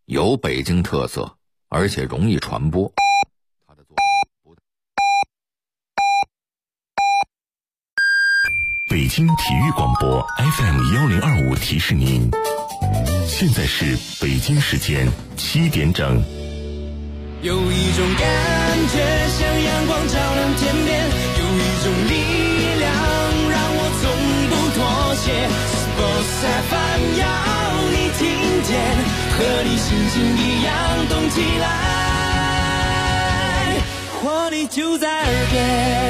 有北京特色，而且容易传播。他的作品不北京体育广播 FM1025 提示您，现在是北京时间7点整。 有一种感觉像阳光照亮天边，有一种力量让我从不妥协。Sports FM 要你听见，和你心情一样动起来，活力就在耳边。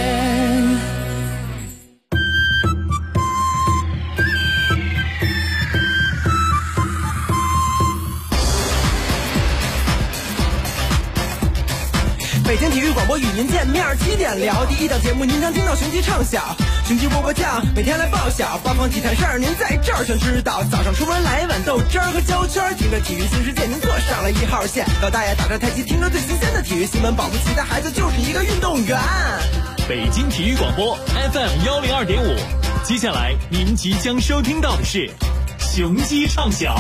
北京体育广播与您见面，7点聊第一档节目，您将听到雄鸡唱响，雄鸡波波跳，每天来报晓，八方体坛事儿您在这儿全知道。早上出门来一碗豆汁儿和焦圈，听着体育新世界，您坐上了1号线。老大爷打着太极，听着最新鲜的体育新闻，保不齐的孩子就是一个运动员。 北京体育广播 FM102.5，接下来您即将收听到的是雄鸡唱晓。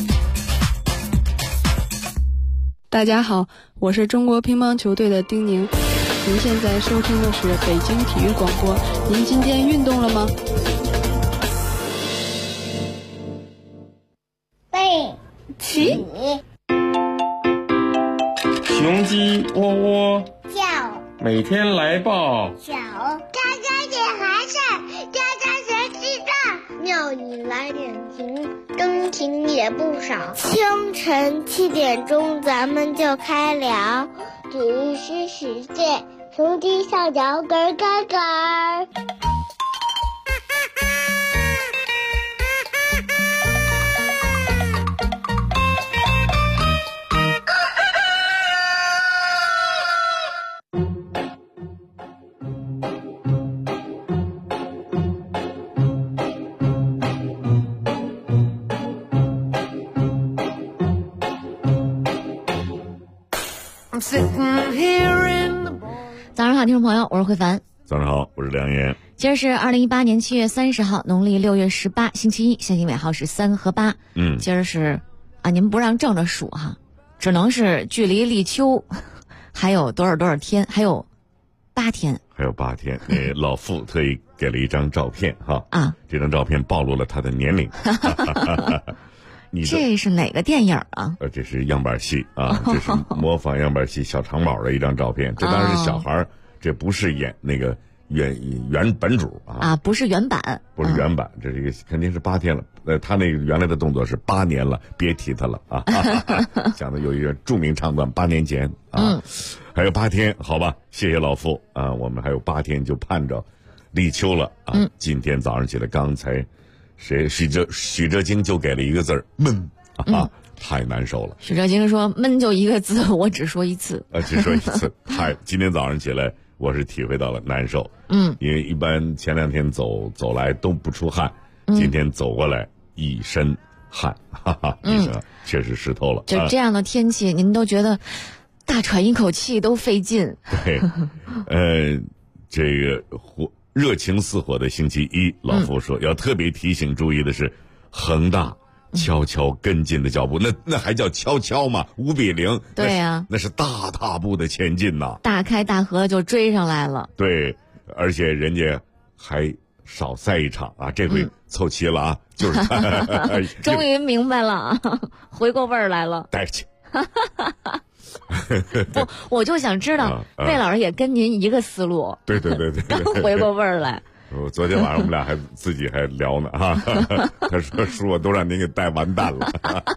大家好，我是中国乒乓球队的丁宁。您现在收听的是北京体育广播。您今天运动了吗？ 背起， 雄鸡窝窝叫， 每天来报小，家家点寒碜，家家全知道。庙里来点情，真情也不少。清晨7点钟，咱们就开聊体育新世界，雄鸡上脚咯咯咯。 早上好，听众朋友，我是慧凡。 早上好，我是梁岩。 今儿是2018年7月30号，农历6月18，星期一，现金尾号是3和8。今儿是您不让正着数哈，只能是距离立秋还有多少天，还有8天。 还有8天，老傅特意给了一张照片哈这张照片暴露了他的年龄。 这是哪个电影啊？ 这是样板戏啊，这是模仿样板戏小长毛的一张照片。这当然是小孩这不是演那个原本主啊， 不是原版， 不是原版，这是一个肯定是8天了。他那个原来的动作是8年了，别提他了啊。讲的有一个著名唱段，8年前啊，还有8天，好吧，谢谢老傅啊，我们还有8天就盼着立秋了啊。今天早上起来，刚才。许哲京就给了一个字儿闷太难受了。 许哲京说闷就一个字，我只说一次。 只说一次。今天早上起来，我是体会到了难受。因为一般前2天走来都不出汗，今天走过来一身汗，确实湿透了。 就这样的天气，您都觉得大喘一口气都费劲。 对，这个热情似火的星期一，老傅说要特别提醒注意的是，恒大悄悄跟进的脚步，那还叫悄悄吗？5比0， 对呀， 那是大踏步的前进呐， 大开大合就追上来了。 对，而且人家还少赛一场啊，这回凑齐了啊，就是终于明白了，回过味儿来了， 带去。 不，我就想知道，魏老师也跟您一个思路。 对， 刚回过味儿来。 昨天晚上我们俩自己还聊呢哈，他说我都让您给带完蛋了，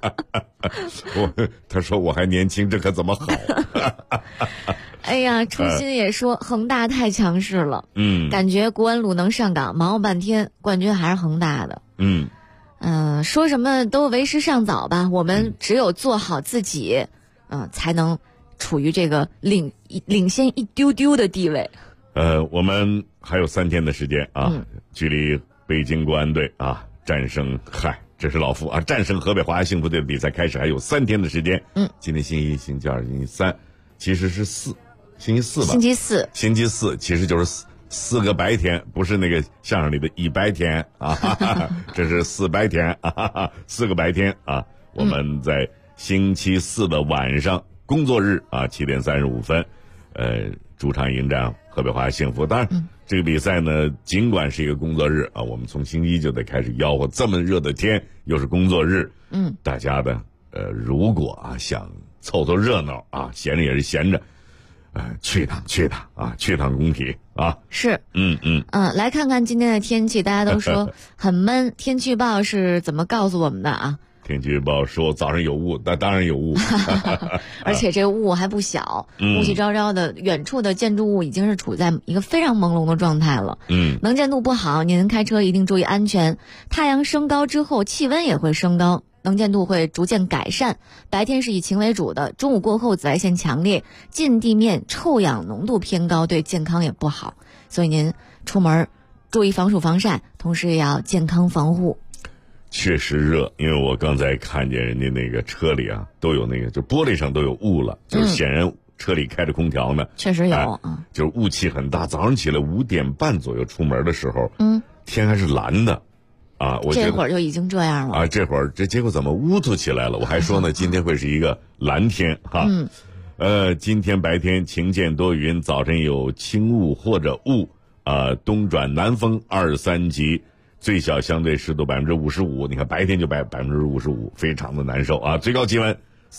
他说我还年轻，这可怎么好？ 哎呀，初心也说恒大太强势了，感觉国安鲁能上岗，忙活半天，冠军还是恒大的。说什么都为时尚早吧，我们只有做好自己。才能处于这个领先一丢丢的地位。 我们还有3天的时间啊，距离北京国安队啊战胜这是老傅啊战胜河北华夏幸福队的比赛开始还有3天的时间。今天星期一、星期二、星期三，其实是星期四吧？星期四其实就是4个白天，不是那个相声里的1白天啊，这是4白天啊，4个白天啊，我们在星期4的晚上，工作日啊7点35分，主场迎战河北华夏幸福。当然，这个比赛呢，尽管是一个工作日啊，我们从星期一就得开始吆喝，这么热的天又是工作日，大家的如果啊想凑凑热闹啊，闲着也是闲着，去一趟啊，去一趟工体啊。 是，来看看今天的天气，大家都说很闷，天气预报是怎么告诉我们的啊？ 天气预报说早上有雾，那当然有雾， 而且这雾还不小，雾气昭昭的，远处的建筑物已经是处在一个非常朦胧的状态了。能见度不好，您开车一定注意安全。太阳升高之后，气温也会升高，能见度会逐渐改善。白天是以晴为主的，中午过后紫外线强烈，近地面臭氧浓度偏高，对健康也不好。所以您出门注意防暑防晒，同时也要健康防护。 确实热，因为我刚才看见人家那个车里啊，都有那个，就玻璃上都有雾了，就是显然车里开着空调呢。 确实有， 就是雾气很大。早上起来5点半左右出门的时候，天还是蓝的，啊，我觉得这会儿就已经这样了啊，这会儿结果怎么乌突起来了？我还说呢，今天会是一个蓝天哈。今天白天晴见多云，早晨有轻雾或者雾，东转南风2、3级。最小相对湿度55%，你看白天就55%，非常的难受啊！最高气温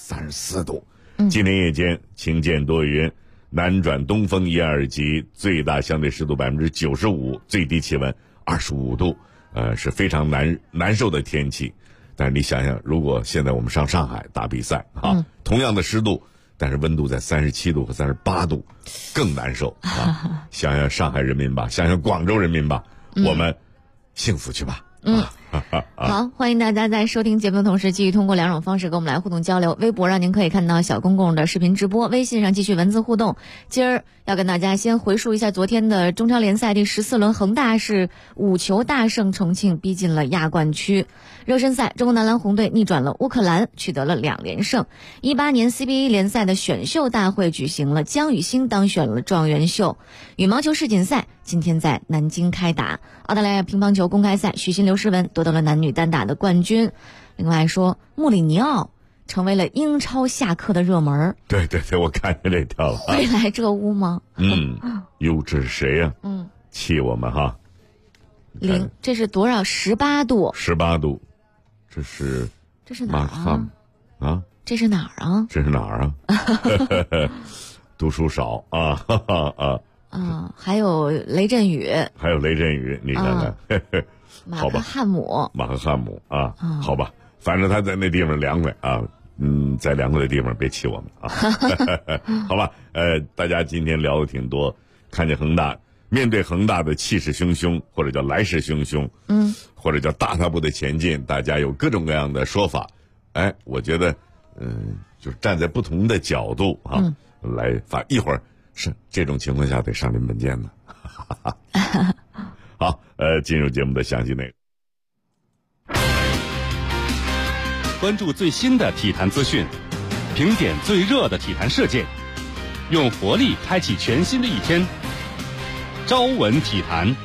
34度。今天夜间晴见多云，南转东风1、2级，最大相对湿度95%，最低气温25度，是非常难受的天气。但是你想想，如果现在我们上上海打比赛啊，同样的湿度，但是温度在37度和38度，更难受啊！想想上海人民吧，想想广州人民吧，我们幸福去吧。 好，欢迎大家在收听节目的同时，继续通过2种方式跟我们来互动交流。微博让您可以看到小公共的视频直播，微信上继续文字互动。今儿要跟大家先回述一下昨天的中超联赛第14轮，恒大是5球大胜重庆，逼近了亚冠区。热身赛，中国男篮红队逆转了乌克兰，取得了2连胜。18年 CBA 联赛的选秀大会举行了，姜宇星当选了状元秀。羽毛球世锦赛今天在南京开打。澳大利亚乒乓球公开赛，许昕刘诗雯夺得了男女单打的冠军。另外说，穆里尼奥成为了英超下课的热门。 对，我看见这条了。 会来这屋吗？ 哟，这是谁呀？气我们哈。 这是多少？18度。 18度，这是哪儿啊？ 这是哪儿啊？ 这是哪儿啊？读书少啊， 还有雷阵雨， 你看看， 马克汉姆啊，好吧，反正他在那地方凉快啊，在凉快的地方别气我们啊，好吧，大家今天聊的挺多，看见恒大，面对恒大的气势汹汹，或者叫来势汹汹，或者叫大踏步的前进，大家有各种各样的说法，我觉得，就是站在不同的角度啊，来发一会儿。是这种情况下得上临本见呢。好，进入节目的详细内容。 关注最新的体坛资讯，评点最热的体坛事件，用活力开启全新的一天。朝闻体坛。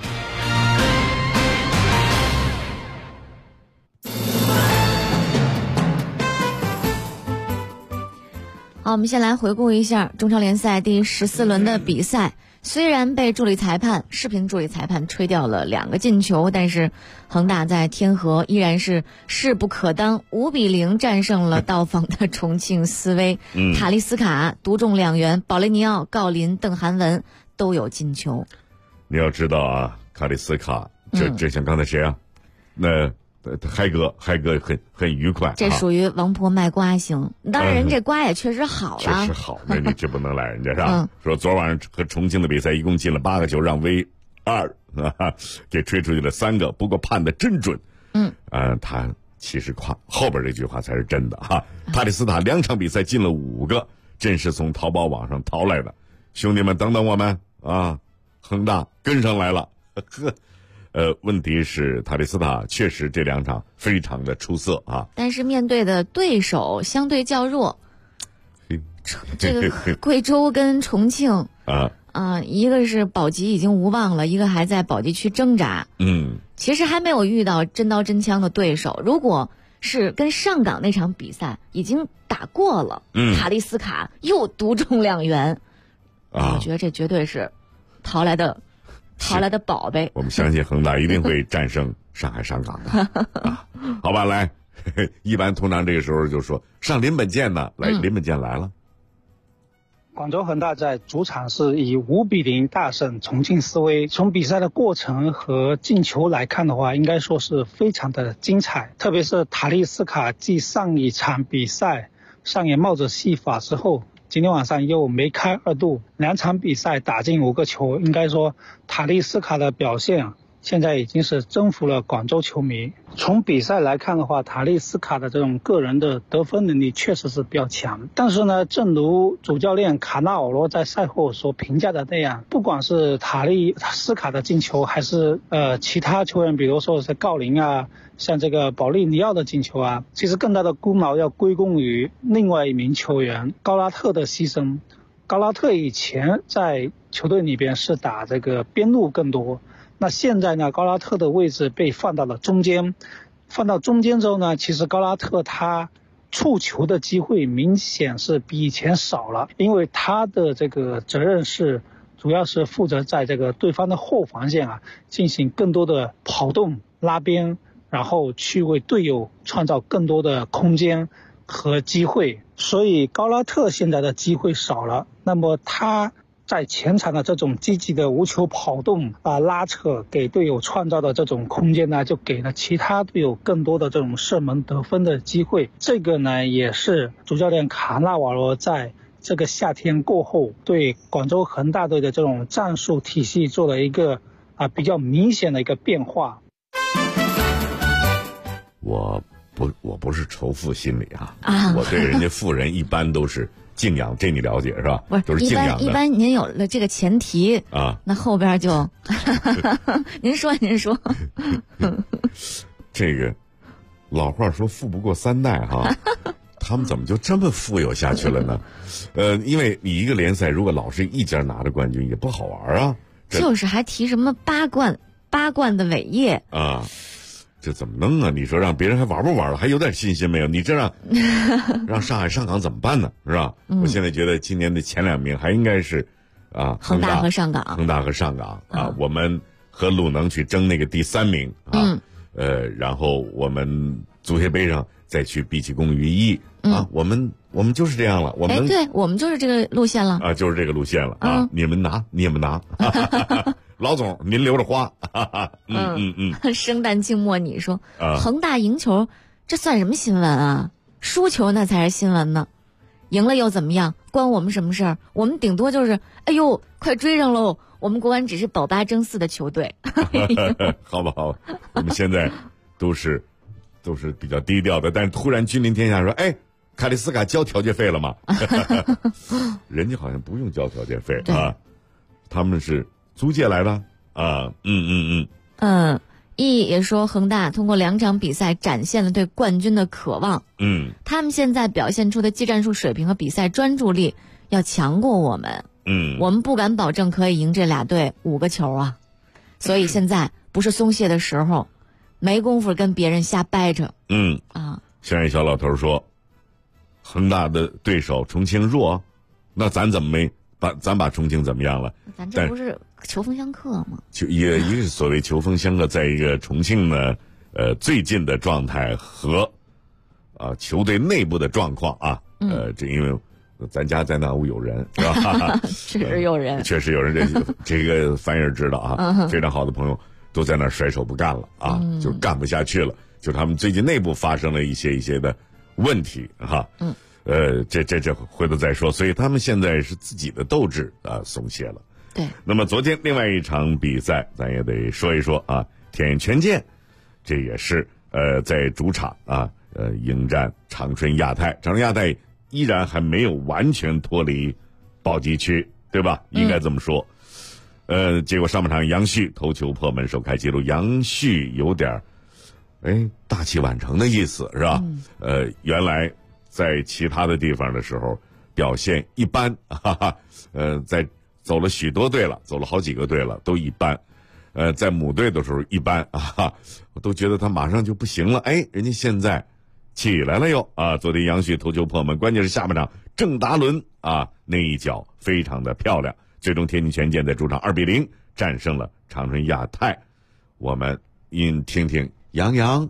好，我们先来回顾一下中超联赛第14轮的比赛。虽然被视频助理裁判吹掉了2个进球，但是恒大在天河依然是势不可当，5-0战胜了到访的重庆斯威。塔利斯卡独中2元，保雷尼奥、郜林、邓涵文都有进球。 你要知道啊，塔利斯卡，这像刚才谁啊？那嗨哥很愉快， 这属于王婆卖瓜型。当然人这瓜也确实好了， 确实好，那你这不能赖人家是吧？说昨晚上和重庆的比赛一共进了8个球，让V2给吹出去了3个，不过判的真准。他其实后边这句话才是真的哈。塔利斯塔2场比赛进了5个，真是从淘宝网上淘来的。兄弟们，等等我们啊，恒大跟上来了。问题是塔利斯塔确实这2场非常的出色啊， 但是面对的对手相对较弱，这个贵州跟重庆一个是保级已经无望了，一个还在保级区挣扎。其实还没有遇到真刀真枪的对手。如果是跟上港那场比赛已经打过了，塔利斯卡又独中2元，我觉得这绝对是淘来的宝贝。 我们相信恒大一定会战胜上海上港的。好吧，来，一般通常这个时候就说上林本健呢，来，林本健来了。 广州恒大在主场是以5-0大胜重庆斯威。从比赛的过程和进球来看的话，应该说是非常的精彩。特别是塔利斯卡继上一场比赛上演帽子戏法之后，今天晚上又梅开2度，2场比赛打进5个球。应该说塔利斯卡的表现现在已经是征服了广州球迷。从比赛来看的话，塔利斯卡的这种个人的得分能力确实是比较强，但是呢，正如主教练卡纳瓦罗在赛后所评价的那样，不管是塔利斯卡的进球，还是其他球员，比如说是郜林啊，像这个保利尼奥的进球啊，其实更大的功劳要归功于另外一名球员高拉特的牺牲。高拉特以前在球队里边是打这个边路更多，那现在呢，高拉特的位置被放到了中间，放到中间之后呢，其实高拉特他触球的机会明显是比以前少了，因为他的这个责任是主要是负责在这个对方的后防线进行更多的跑动拉边，然后去为队友创造更多的空间和机会。所以高拉特现在的机会少了，那么他在前场的这种积极的无球跑动拉扯，给队友创造的这种空间呢，就给了其他队友更多的这种射门得分的机会。这个呢，也是主教练卡纳瓦罗在这个夏天过后对广州恒大队的这种战术体系做了一个比较明显的一个变化。 我不是仇富心理我对人家富人一般都是敬仰，这你了解是吧？ 不是， 都是敬仰的。 一般您有了这个前提那后边就您说这个老话说富不过3代他们怎么就这么富有下去了呢？因为你一个联赛如果老是一家拿着冠军也不好玩就是还提什么8冠的伟业这怎么弄啊？你说让别人还玩不玩了？还有点信心没有？你这让上海上港怎么办呢？是吧？我现在觉得今年的前2名还应该是恒大和上港我们和鲁能去争那个第3名然后我们足协杯上再去毕其功于一我们就是这样了， 对，我们就是这个路线了就是这个路线了你们拿老总您留着花生旦净末你说恒大赢球这算什么新闻啊？输球那才是新闻呢。赢了又怎么样？关我们什么事儿？我们顶多就是哎呦快追上喽，我们国安只是保8争4的球队好吧我们现在都是比较低调的，但是突然君临天下说卡利斯卡交调解费了吗？人家好像不用交调解费他们是租借来的 E 也说恒大通过2场比赛展现了对冠军的渴望他们现在表现出的技战术水平和比赛专注力要强过我们我们不敢保证可以赢这俩队5个球所以现在不是松懈的时候，没工夫跟别人瞎掰扯像一小老头说恒大的对手重庆弱，那咱怎么没咱把重庆怎么样了？ 咱这不是球风相克吗？ 一个是所谓球风相克，在一个重庆呢，最近的状态和球队内部的状况这因为咱家在那屋有人是吧？ 确实有人， 这个翻译知道非常好的朋友都在那甩手不干了就干不下去了，就他们最近内部发生了一些的问题这回头再说，所以他们现在是自己的斗志松懈了。 对， 那么昨天另外一场比赛，咱也得说一说天权健，这也是在主场迎战长春亚泰。长春亚泰依然还没有完全脱离保级区，对吧？应该这么说。结果上半场杨旭头球破门首开纪录，杨旭有点大器晚成的意思是吧？原来在其他的地方的时候表现一般在走了许多队了，走了好几个队了都一般，在母队的时候一般我都觉得他马上就不行了。人家现在起来了哟啊！昨天杨旭头球破门，关键是下半场郑达伦啊那一脚非常的漂亮，最终天津权健在主场2-0战胜了长春亚泰。我们听听杨洋。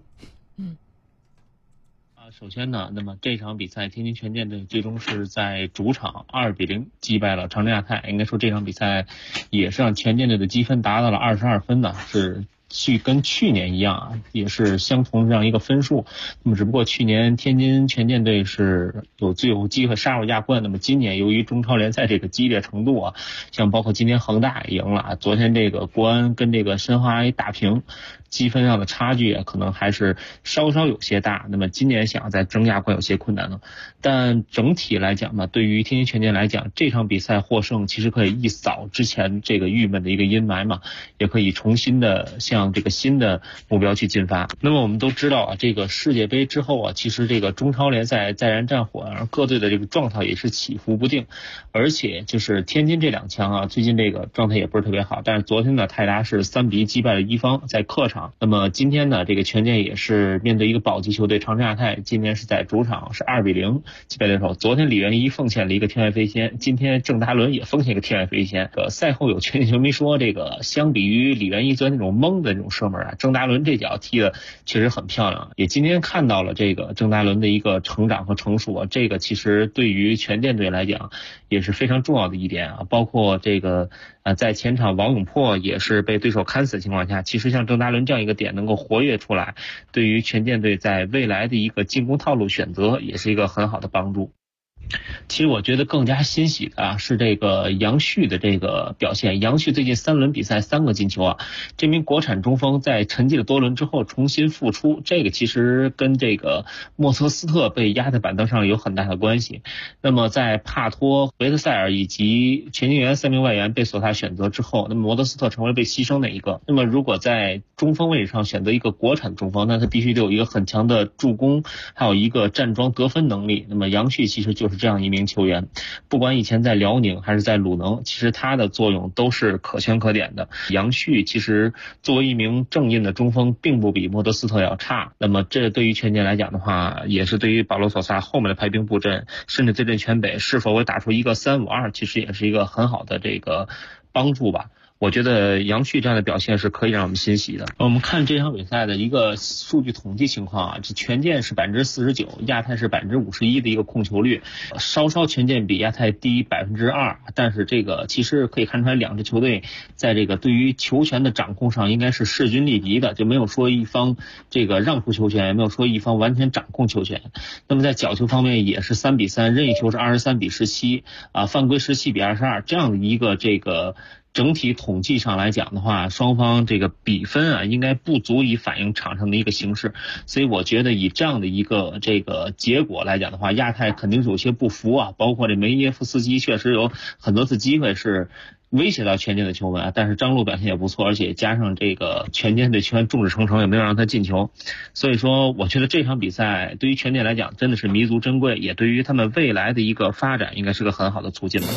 首先呢，那么这场比赛天津权健队最终是在主场2-0击败了长春亚泰。应该说这场比赛也是让权健队的积分达到了22分呢，是跟去年一样啊，也是相同这样一个分数。那么只不过去年天津权健队是最有机会杀入亚冠，那么今年由于中超联赛这个激烈程度啊，像包括今天恒大也赢了，昨天这个国安跟这个申花也打平，积分上的差距可能还是稍稍有些大，那么今年想要再争亚冠有些困难了。但整体来讲呢，对于天津权健来讲，这场比赛获胜其实可以一扫之前这个郁闷的一个阴霾嘛，也可以重新的向这个新的目标去进发。那么我们都知道啊，这个世界杯之后啊，其实这个中超联赛再燃战火，而各队的这个状态也是起伏不定，而且就是天津这两强啊，最近这个状态也不是特别好。但是昨天呢，泰达是3-1击败了一方，在客场。那么今天呢，这个权健也是面对一个保级球队长春亚泰，今天是在主场是2-0击败对手。昨天李元一奉献了一个天外飞仙，今天郑达伦也奉献一个天外飞仙。赛后有权健球迷说，这个相比于李元一昨天那种懵的这种射门啊，郑达伦这脚踢的确实很漂亮。也今天看到了这个郑达伦的一个成长和成熟啊，这个其实对于权健队来讲也是非常重要的一点啊。包括这个在前场王永珀也是被对手看死的情况下，其实像郑达伦这样一个点能够活跃出来，对于权健队在未来的一个进攻套路选择也是一个很好的帮助。其实我觉得更加欣喜的啊是这个杨旭的这个表现。杨旭最近3轮比赛3个进球啊，这名国产中锋在沉寂了多轮之后重新复出，这个其实跟这个莫特斯特被压在板凳上有很大的关系。那么在帕托、维特塞尔以及全金元3名外援被索萨选择之后，那么莫特斯特成为被牺牲的一个。那么如果在中锋位置上选择一个国产中锋，那他必须得有一个很强的助攻，还有一个站桩得分能力。那么杨旭其实就是这样一名球员，不管以前在辽宁还是在鲁能，其实他的作用都是可圈可点的。杨旭其实作为一名正印的中锋，并不比莫德斯特要差。那么这对于权健来讲的话，也是对于保罗索萨后面的排兵布阵，甚至对阵全北是否会打出一个3-5-2，其实也是一个很好的这个帮助吧。我觉得杨旭这样的表现是可以让我们欣喜的。我们看这场比赛的一个数据统计情况啊，这权健是49%，亚太是51%的一个控球率，稍稍权健比亚太低2%，但是这个其实可以看出来两支球队在这个对于球权的掌控上应该是势均力敌的，就没有说一方这个让出球权，也没有说一方完全掌控球权。那么在角球方面也是3-3，任意球是23-17啊，犯规17-22，这样的一个这个整体统计上来讲的话，双方这个比分啊应该不足以反映场上的一个形势，所以我觉得以这样的一个这个结果来讲的话，亚太肯定是有些不服啊，包括这梅耶夫斯基确实有很多次机会是威胁到权健的球门，但是张路表现也不错，而且加上这个权健队球员众志成城，也没有让他进球，所以说我觉得这场比赛对于权健来讲真的是弥足珍贵，也对于他们未来的一个发展应该是个很好的促进吧。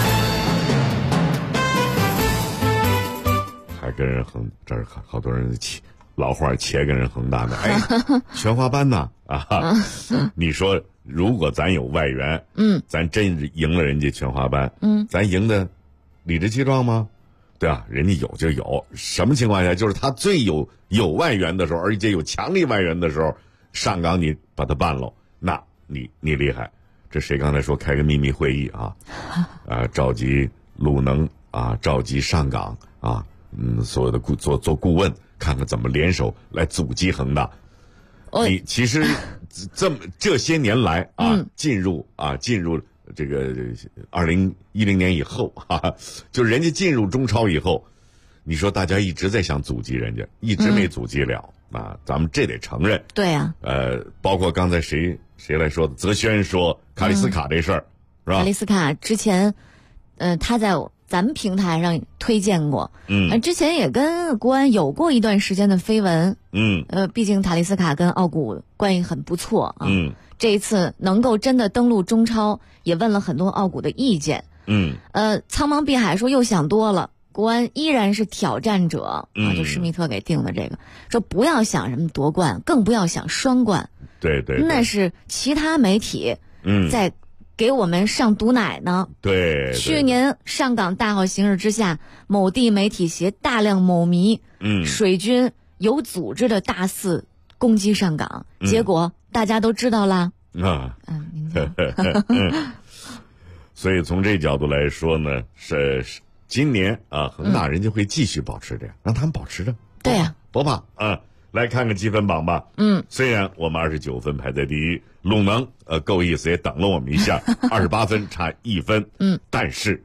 还跟人恒，这儿好多人老话且跟人恒大呢，哎，全华班呢啊！你说如果咱有外援，咱真赢了人家全华班，咱赢的理直气壮吗？对啊，人家有就有，什么情况下就是他最有外援的时候，而且有强力外援的时候，上岗你把他办了，那你厉害。这谁刚才说开个秘密会议啊？召集鲁能啊，召集上岗啊。所有的做顾问，看看怎么联手来阻击恒大。你其实这些年来啊，进入这个2010年以后啊，就人家进入中超以后，你说大家一直在想阻击人家，一直没阻击了啊，咱们这得承认。 对呀。 包括刚才谁来说的，泽轩说卡里斯卡这事儿，是吧？卡里斯卡之前，他在咱们平台上推荐过，之前也跟国安有过一段时间的绯闻，毕竟塔利斯卡跟奥古关系很不错啊，这一次能够真的登陆中超，也问了很多奥古的意见，苍茫碧海说又想多了，国安依然是挑战者啊，就施密特给定的这个，说不要想什么夺冠，更不要想双冠， 对对， 那是其他媒体在给我们上毒奶呢。 对， 去年上港大好形势之下，某地媒体携大量某迷水军有组织的大肆攻击上港，结果大家都知道啦。 所以从这角度来说呢，是今年恒大人家会继续保持这样，让他们保持着。 对呀， 不怕啊。来看看积分榜吧。虽然我们29分排在第一，鲁能够意思也等了我们一下，28分差1分。但是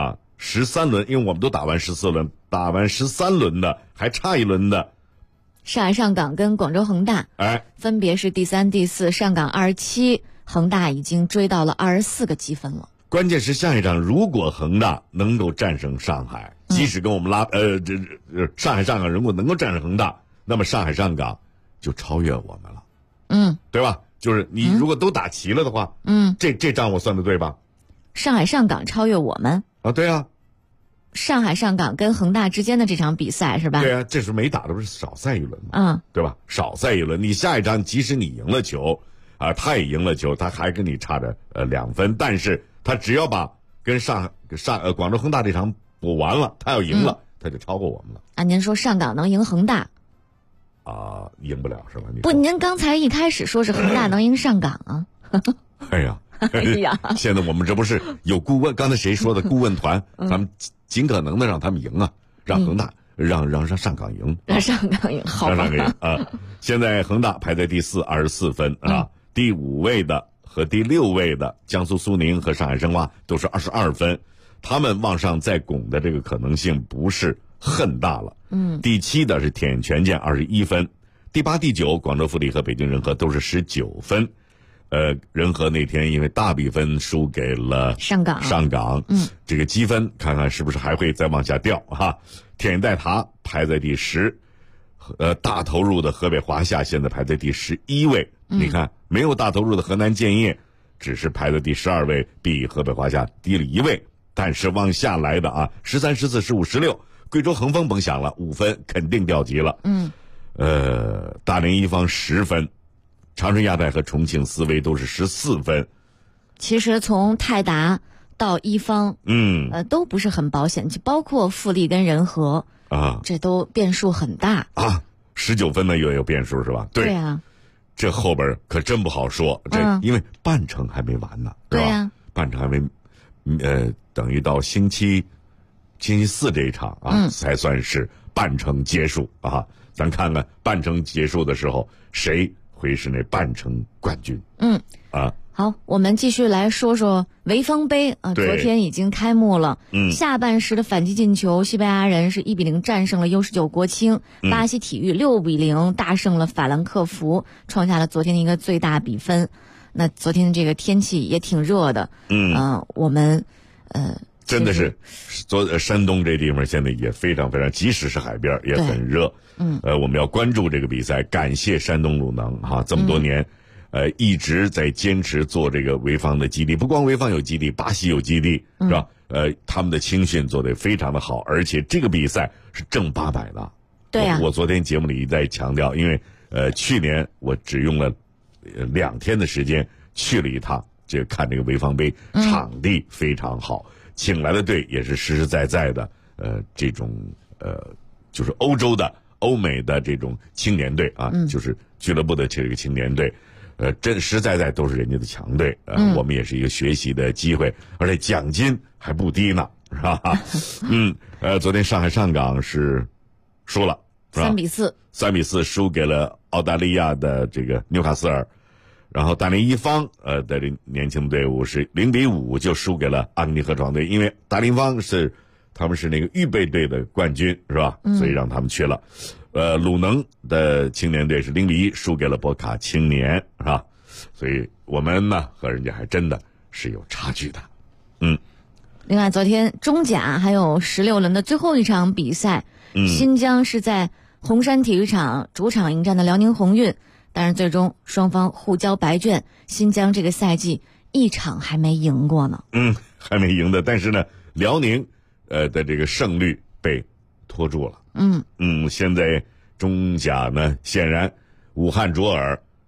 13轮，因为我们都打完14轮，打完13轮的还差1轮的。 上海上港跟广州恒大，分别是第3、第4，上港27，恒大已经追到了24个积分了。 关键是下一场，如果恒大能够战胜上海，即使跟我们上海上港如果能够战胜恒大，那么上海上港就超越我们了。对吧？就是你如果都打齐了的话，这账我算得对吧？ 上海上港超越我们啊？对啊。 上海上港跟恒大之间的这场比赛是吧？ 对啊，这是没打的，不是少赛1轮吗？对吧？少赛1轮，你下一场即使你赢了球他也赢了球，他还跟你差着2分，但是他只要把跟广州恒大这场补完了，他要赢了，他就超过我们了。 您说上港能赢恒大？ 赢不了是吧？ 不，您刚才一开始说是恒大能赢上港啊。 哎呀，现在我们这不是有顾问？刚才谁说的顾问团？咱们尽可能的让他们赢啊，让恒大让上港赢， 让上港赢，好吧？ 让上港赢现在恒大排在第4，24分第5位的和第6位的江苏苏宁和上海申花都是22分，他们往上再拱的这个可能性不是很大了。第7的是天眼权健21分，第8、第9广州富力和北京人和都是19分。人和那天因为大比分输给了上港，这个积分看看是不是还会再往下掉哈。天眼代塔排在第10，大投入的河北华夏现在排在第11位。你看没有大投入的河南建业只是排在第12位，比河北华夏低了1位。但是往下来的13、14、15、16，贵州恒丰甭想了，5分肯定掉级了。大连一方10分。长春亚泰和重庆斯威都是14分。 其实从泰达到一方，都不是很保险，就包括富力跟人和这都变数很大 19分呢也有变数是吧？ 对啊， 这后边可真不好说，因为半程还没完呢，是吧？ 对啊， 半程还没，等于到星期4这一场才算是半程结束咱看看半程结束的时候谁会是那半程冠军。 好，我们继续来说说潍坊杯昨天已经开幕了。下半时的反击进球，西班牙人是1-0战胜了U19国青，巴西体育6-0大胜了法兰克福，创下了昨天的一个最大比分。那昨天这个天气也挺热的，我们真的是山东这地方现在也非常非常，即使是海边也很热。我们要关注这个比赛，感谢山东鲁能这么多年一直在坚持做这个潍坊的基地，不光潍坊有基地，巴西有基地，是吧？他们的青训做得非常的好，而且这个比赛是正800的。 对呀， 我昨天节目里一再强调，因为去年我只用了2天的时间去了一趟，看这个潍坊杯，场地非常好，请来的队也是实实在在的，这种就是欧美的这种青年队就是俱乐部的这个青年队。真实在在都是人家的强队，我们也是一个学习的机会，而且奖金还不低呢，是吧？昨天上海上港是输了，3-4，3-4输给了澳大利亚的这个纽卡斯尔，然后大连一方的这年轻队伍是0-5就输给了阿根廷河床队，因为大连方他们是那个预备队的冠军，是吧？所以让他们去了。鲁能的青年队是0-1输给了博卡青年，是吧？所以我们呢和人家还真的是有差距的。 另外，昨天中甲还有16轮的最后一场比赛，新疆是在红山体育场主场迎战的辽宁宏运，但是最终双方互交白卷，新疆这个赛季一场还没赢过呢。 还没赢的，但是呢，辽宁的这个胜率被拖住了。现在中甲呢，显然武汉卓尔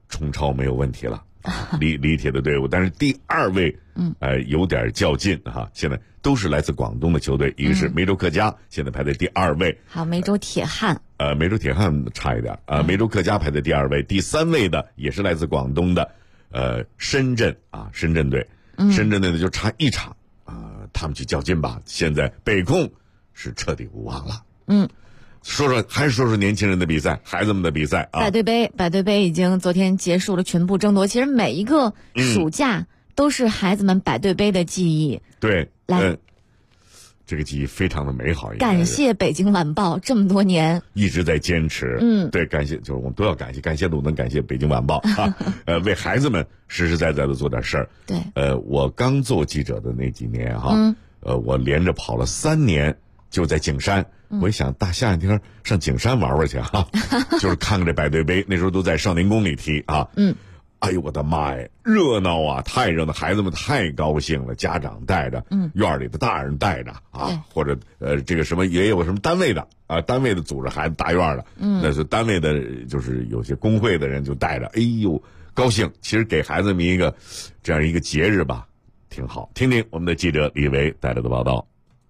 冲超没有问题了。李铁的队伍，但是第2位，有点较劲哈。现在都是来自广东的球队，一个是梅州客家，现在排在第2位， 还有梅州铁汉。 梅州铁汉差一点梅州客家排在第2位，第3位的也是来自广东的，深圳队，深圳队的就差1场他们去较劲吧。现在北控是彻底无望了。还是说说年轻人的比赛，孩子们的比赛啊。 百对杯已经昨天结束了全部争夺。其实每一个暑假都是孩子们百对杯的记忆。 对， 来， 这个记忆非常的美好。 感谢北京晚报这么多年一直在坚持。对，感谢，就是我们都要感谢鲁能，感谢北京晚报为孩子们实实在在的做点事儿。 对， 我刚做记者的那几年我连着跑了3年。就在景山，我一想大夏天上景山玩玩去就是看看这百对杯，那时候都在少年宫里踢哎呦我的妈呀，热闹啊，太热闹，孩子们太高兴了，家长带着，院里的大人带着或者这个什么也有什么单位的单位的组织孩子大院的，那是单位的，就是有些工会的人就带着，哎呦高兴。其实给孩子们一个这样一个节日吧，挺好。听听我们的记者李维带来的报道。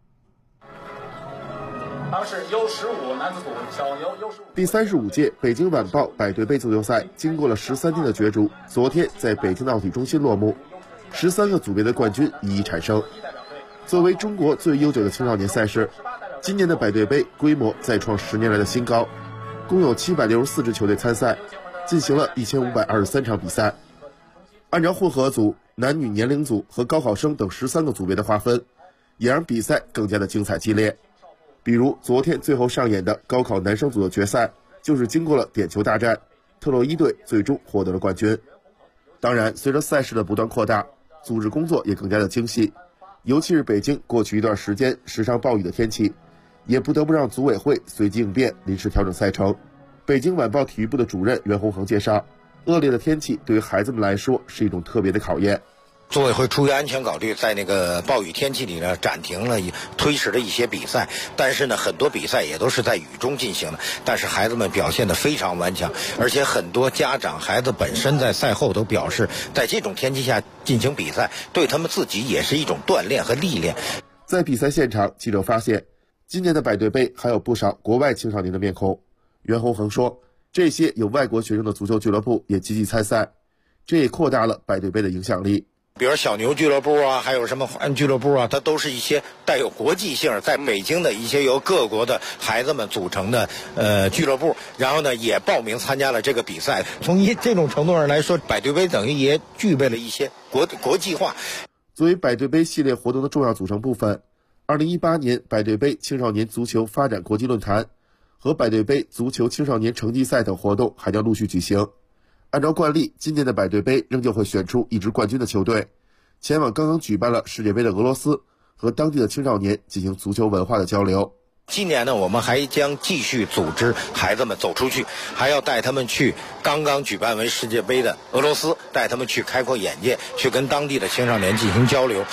是U15男子组小牛U15。 第35届北京晚报百对杯足球赛经过了13天的角逐，昨天在北京奥体中心落幕，13个组别的冠军一一产生。作为中国最悠久的青少年赛事，今年的百对杯规模再创10年来的新高，共有764支球队参赛，进行了1523场比赛。按照混合组、男女年龄组和高考生等13个组别的划分，也让比赛更加的精彩激烈。比如昨天最后上演的高考男生组的决赛，就是经过了点球大战，特洛伊队最终获得了冠军。当然，随着赛事的不断扩大，组织工作也更加的精细，尤其是北京过去一段时间时常暴雨的天气，也不得不让组委会随机应变，临时调整赛程。北京晚报体育部的主任袁宏恒介绍，恶劣的天气对于孩子们来说是一种特别的考验。 组委会出于安全考虑，在那个暴雨天气里呢，暂停了、推迟了一些比赛。但是呢，很多比赛也都是在雨中进行的。但是孩子们表现得非常顽强，而且很多家长、孩子本身在赛后都表示，在这种天气下进行比赛，对他们自己也是一种锻炼和历练。 在比赛现场，记者发现，今年的百对杯还有不少国外青少年的面孔。袁宏恒说，这些有外国学生的足球俱乐部也积极参赛，这也扩大了百对杯的影响力。 比如小牛俱乐部啊，还有什么华安俱乐部啊，它都是一些带有国际性，在北京的一些由各国的孩子们组成的俱乐部，然后呢也报名参加了这个比赛。从这种程度上来说，百对杯等于也具备了一些国际化。 作为百对杯系列活动的重要组成部分，2018年百对杯青少年足球发展国际论坛和百对杯足球青少年成绩赛等活动还将陆续举行。按照惯例，今年的百对杯仍旧会选出一支冠军的球队，前往刚刚举办了世界杯的俄罗斯，和当地的青少年进行足球文化的交流。 今年呢，我们还将继续组织孩子们走出去，还要带他们去刚刚举办完世界杯的俄罗斯，带他们去开阔眼界，去跟当地的青少年进行交流。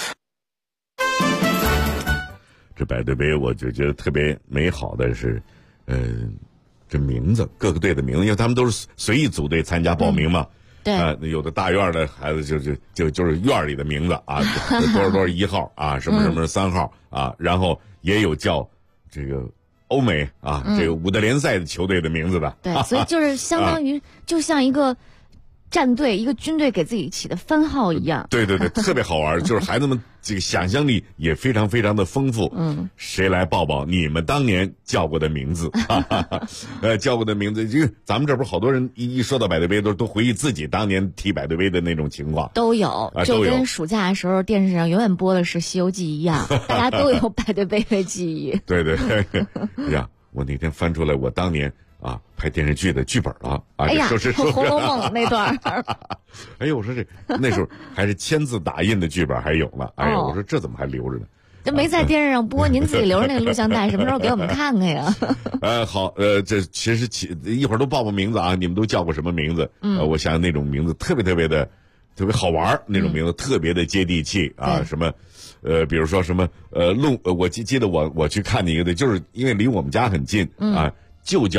这百对杯我就觉得特别美好的是，这名字，各个队的名字，因为他们都是随意组队参加报名嘛。 对。 有的大院的孩子就是院里的名字啊，多少1号啊，什么什么3号啊，然后也有叫这个欧美啊，这个伍德联赛的球队的名字的。 对，所以就是相当于就像一个战队、一个军队给自己起的番号一样。 对，特别好玩，就是孩子们这个想象力也非常非常的丰富。谁来报报你们当年叫过的名字？叫过的名字，这个咱们这不是好多人一说到百对杯都回忆自己当年踢百对杯的那种情况。 都有，就跟暑假的时候电视上永远播的是《西游记》一样，大家都有百对杯的记忆。 对，哎呀，我那天翻出来我当年拍电视剧的剧本了哎呀， 说 《红楼梦》那段哎呦，我说那时候还是签字打印的剧本还有了，哎呀，我说这怎么还留着呢？ 这没在电视上播，您自己留着那个录像带，什么时候给我们看看呀？ 好，这其实一会儿都报名字啊，你们都叫过什么名字？我想那种名字特别好玩，那种名字特别的接地气啊，什么。比如说什么我记得我去看那个的，就是因为离我们家很近啊，就叫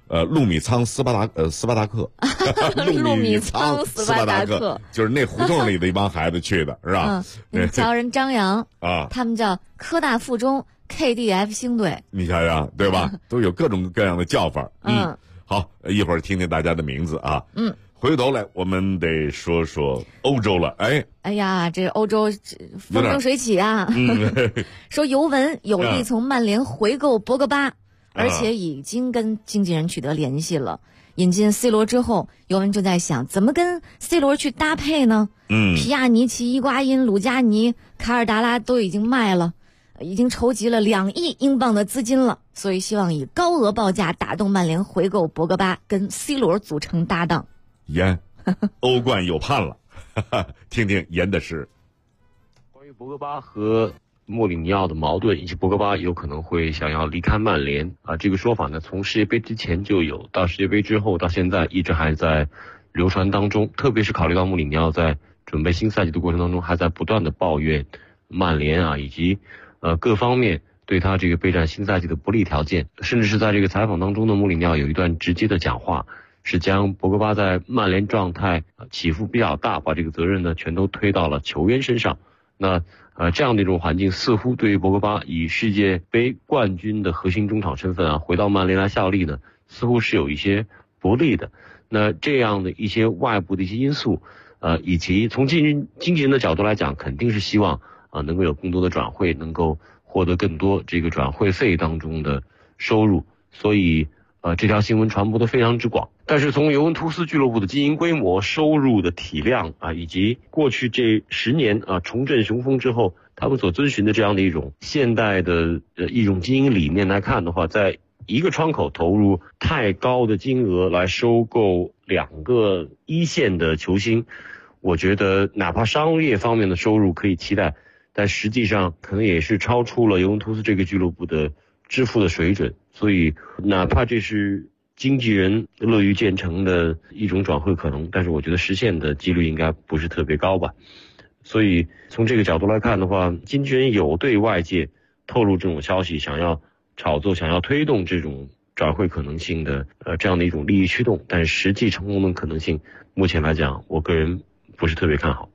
路米仓斯巴达克， 路米仓斯巴达克就是那胡同里的一帮孩子去的，是吧？ 叫人张扬啊， 他们叫科大附中 KDF 星队， 你瞧瞧，对吧？都有各种各样的叫法。好，一会儿听听大家的名字啊。回头来我们得说说欧洲了。哎呀，这欧洲风生水起啊！说尤文有意从曼联回购博格巴。而且已经跟经纪人取得联系了。引进 C 罗之后，尤文就在想怎么跟 C 罗去搭配呢？皮亚尼奇、伊瓜因、鲁加尼、卡尔达拉都已经卖了，已经筹集了2亿英镑的资金了，所以希望以高额报价打动曼联回购博格巴，跟 C 罗组成搭档。 严，欧冠有盼了，听听严的事。 关于博格巴和莫里尼奥的矛盾，以及博格巴有可能会想要离开曼联这个说法呢，从世界杯之前就有，到世界杯之后到现在一直还在流传当中。特别是考虑到莫里尼奥在准备新赛季的过程当中，还在不断的抱怨曼联以及各方面对他这个备战新赛季的不利条件，甚至是在这个采访当中呢，莫里尼奥有一段直接的讲话，是将博格巴在曼联状态起伏比较大，把这个责任呢全都推到了球员身上。那这样的一种环境，似乎对于博格巴以世界杯冠军的核心中场身份回到曼联来效力呢，似乎是有一些不利的。那这样的一些外部的一些因素，以及从经纪人的角度来讲，肯定是希望能够有更多的转会，能够获得更多这个转会费当中的收入。所以这条新闻传播的非常之广。但是从尤文图斯俱乐部的经营规模、收入的体量以及过去这10年重振雄风之后，他们所遵循的这样的一种现代的一种经营理念来看的话，在一个窗口投入太高的金额来收购2个一线的球星，我觉得哪怕商业方面的收入可以期待，但实际上可能也是超出了尤文图斯这个俱乐部的支付的水准。所以哪怕这是经纪人乐于建成的一种转会可能，但是我觉得实现的几率应该不是特别高吧。所以从这个角度来看的话，经纪人有对外界透露这种消息，想要炒作、想要推动这种转会可能性的这样的一种利益驱动，但是实际成功的可能性，目前来讲，我个人不是特别看好。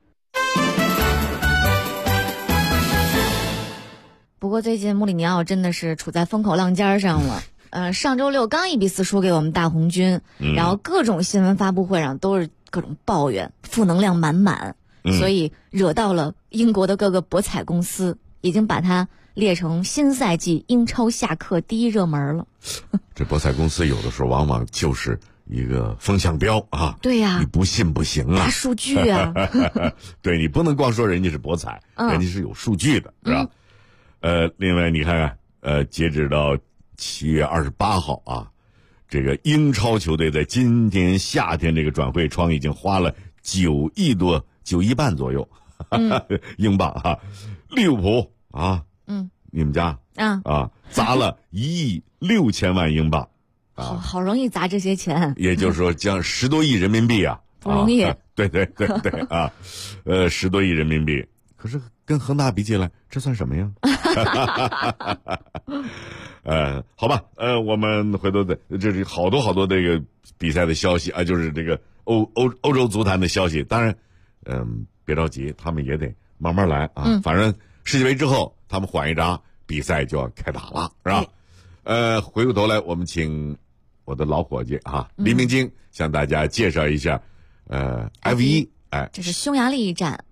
不过最近穆里尼奥真的是处在风口浪尖上了。上周六刚1-4输给我们大红军，然后各种新闻发布会上都是各种抱怨，负能量满满，所以惹到了英国的各个博彩公司，已经把他列成新赛季英超下课第一热门了。 这博彩公司有的时候往往就是一个风向标啊。 对呀， 你不信不行啊， 大数据啊。 对，你不能光说人家是博彩，人家是有数据的，是吧？另外你看看，截止到7月28号这个英超球队在今年夏天这个转会窗已经花了9亿半左右英镑利物浦你们家砸了1亿6千万英镑好容易砸这些钱， 也就是说将10多亿人民币不容易。 对10多亿人民币，可是跟恒大比起来，这算什么呀？好吧，我们回头这是好多这个比赛的消息就是这个欧洲足坛的消息。当然，别着急，他们也得慢慢来反正世界杯之后，他们缓一闸，比赛就要开打了，是吧？回过头来，我们请我的老伙计黎明京向大家介绍一下F1。 这是匈牙利站。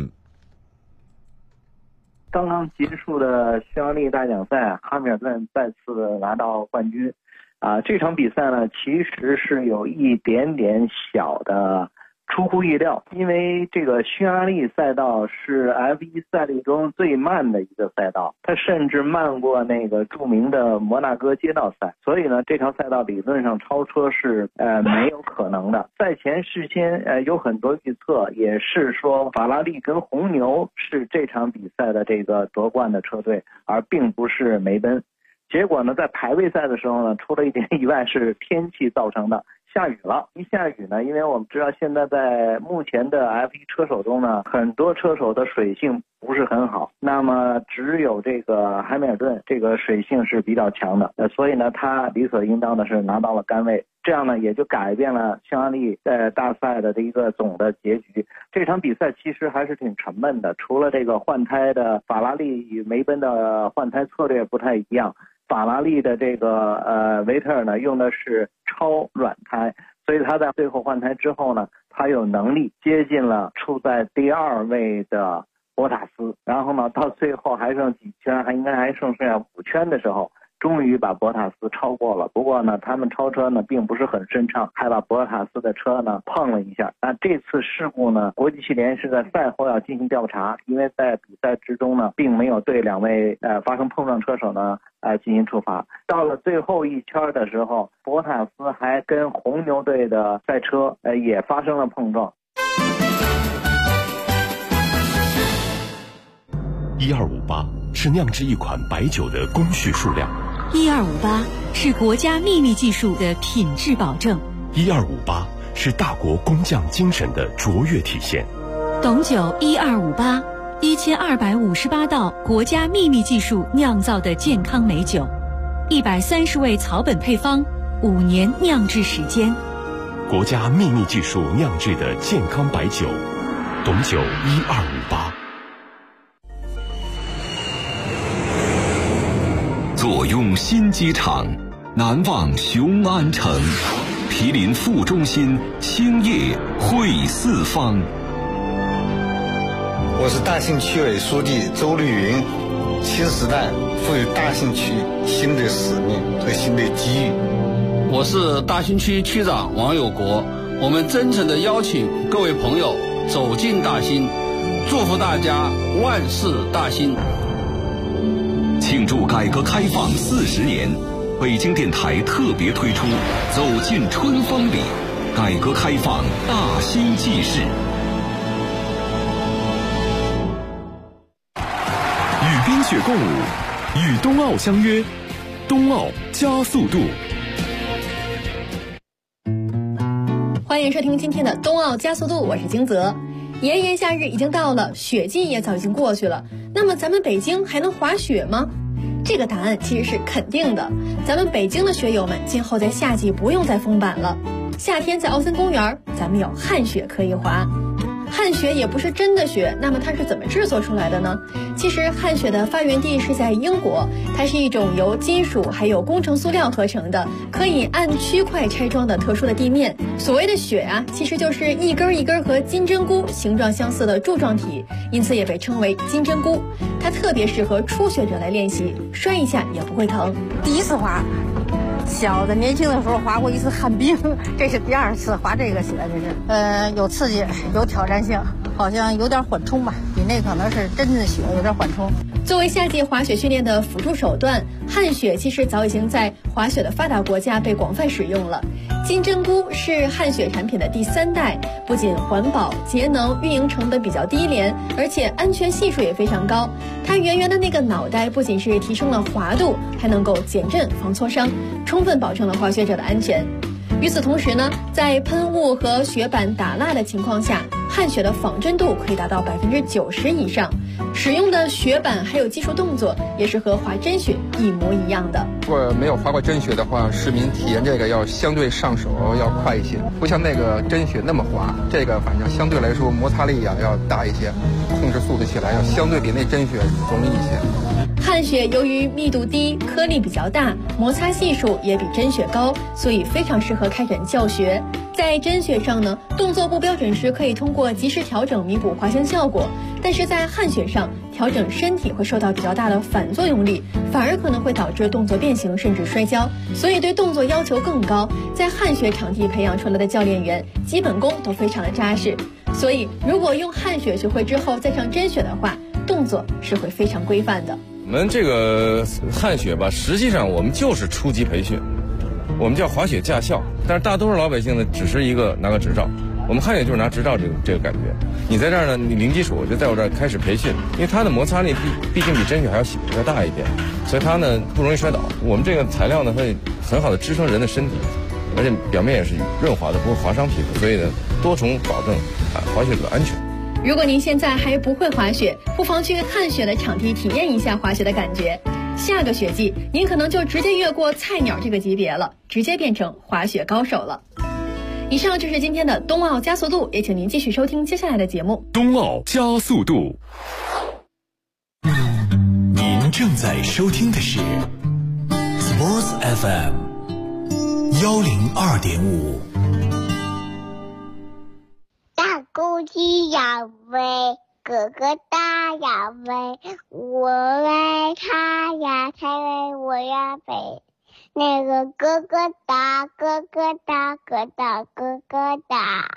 刚刚结束的匈牙利大奖赛，哈密尔顿再次拿到冠军。这场比赛呢，其实是有一点点小的出乎意料，因为这个匈牙利赛道是 F1 赛历中最慢的一个赛道，它甚至慢过那个著名的摩纳哥街道赛，所以呢，这条赛道理论上超车是没有可能的。赛前事先有很多预测，也是说法拉利跟红牛是这场比赛的这个夺冠的车队，而并不是梅奔。结果呢，在排位赛的时候呢，出了一点意外，是天气造成的。 下雨了，一下雨呢，因为我们知道现在在目前的 F1 车手中呢，很多车手的水性不是很好，那么只有这个汉密尔顿这个水性是比较强的，所以呢，他理所应当的是拿到了杆位，这样呢也就改变了匈牙利大赛的一个总的结局。这场比赛其实还是挺沉闷的，除了这个换胎的法拉利与梅奔的换胎策略不太一样。法拉利的这个维特尔呢用的是超软胎，所以他在最后换胎之后呢，他有能力接近了处在第2位的博塔斯，然后呢到最后还剩几圈，应该还剩下5圈的时候，终于把博塔斯超过了。不过呢，他们超车呢并不是很顺畅，还把博塔斯的车呢碰了一下。那这次事故呢，国际汽联是在赛后要进行调查，因为在比赛之中呢，并没有对2位发生碰撞车手呢进行处罚。到了最后一圈的时候，博塔斯还跟红牛队的赛车也发生了碰撞。 1258是酿制一款白酒的工序数量 ，1258是国家秘密技术的品质保证 ，1258是大国工匠精神的卓越体现。 董酒1258 1258道国家秘密技术酿造的健康美酒，130味草本配方，5年酿制时间。 国家秘密技术酿制的健康白酒，董酒1258。 坐拥新机场，难忘雄安城，毗邻副中心，青叶汇四方。 我是大兴区委书记周绿云，新时代赋予大兴区新的使命和新的机遇。 我是大兴区区长王有国，我们真诚地邀请各位朋友走进大兴，祝福大家万事大兴。 庆祝改革开放40年，北京电台特别推出《走进春风里》，改革开放大兴纪事。 与冰雪共舞，与冬奥相约，冬奥加速度。 欢迎收听今天的冬奥加速度，我是金泽。炎炎夏日已经到了，雪季也早已经过去了。那么咱们北京还能滑雪吗？这个答案其实是肯定的。咱们北京的雪友们今后在夏季不用再封板了。夏天在奥森公园，咱们有旱雪可以滑。旱雪也不是真的雪，那么它是怎么制作出来的呢？其实旱雪的发源地是在英国，它是一种由金属还有工程塑料合成的，可以按区块拆装的特殊的地面。所谓的雪啊，其实就是一根一根和金针菇形状相似的柱状体，因此也被称为金针菇。它特别适合初学者来练习，摔一下也不会疼。 第一次滑，小的年轻的时候滑过一次旱冰，这是第2次滑这个雪，这是有刺激，有挑战性，好像有点缓冲吧，比那可能是真的雪有点缓冲。 作为夏季滑雪训练的辅助手段，旱雪其实早已经在滑雪的发达国家被广泛使用了。金针菇是旱雪产品的第3代，不仅环保、节能、运营成本比较低廉，而且安全系数也非常高。它圆圆的那个脑袋不仅是提升了滑度，还能够减震防挫伤，充分保证了滑雪者的安全。与此同时呢，在喷雾和雪板打蜡的情况下，旱雪的仿真度可以达到90%以上。使用的雪板还有技术动作也是和滑真雪一模一样的。 如果没有滑过真雪的话，市民体验这个要相对上手要快一些，不像那个真雪那么滑，这个反正相对来说摩擦力要大一些，控制速度起来要相对比那真雪容易一些。 旱雪由于密度低、颗粒比较大，摩擦系数也比真雪高，所以非常适合开展教学。在真雪上呢，动作不标准时可以通过及时调整弥补滑行效果，但是在旱雪上调整身体会受到比较大的反作用力，反而可能会导致动作变形甚至摔跤，所以对动作要求更高。在旱雪场地培养出来的教练员基本功都非常的扎实，所以如果用旱雪学会之后再上真雪的话，动作是会非常规范的。 我们这个旱雪吧，实际上我们就是初级培训，我们叫滑雪驾校，但是大多数老百姓呢，只是一个拿个执照。我们旱雪就是拿执照这个感觉。你在这儿呢，你零基础，我就在我这儿开始培训，因为它的摩擦力毕竟比真雪还要大一点，所以它呢不容易摔倒。我们这个材料呢会很好的支撑人的身体， 而且表面也是润滑的，不会划伤皮肤，所以呢，多重保证滑雪者的安全。 如果您现在还不会滑雪，不妨去看雪的场地体验一下滑雪的感觉。下个雪季，您可能就直接越过菜鸟这个级别了，直接变成滑雪高手了。以上就是今天的冬奥加速度，也请您继续收听接下来的节目。 冬奥加速度。您正在收听的是 Sports FM 102.5。 大公鸡要飞，哥哥大要飞，我爱它呀，它为我要飞。那个哥哥大，哥哥大，哥大哥哥大。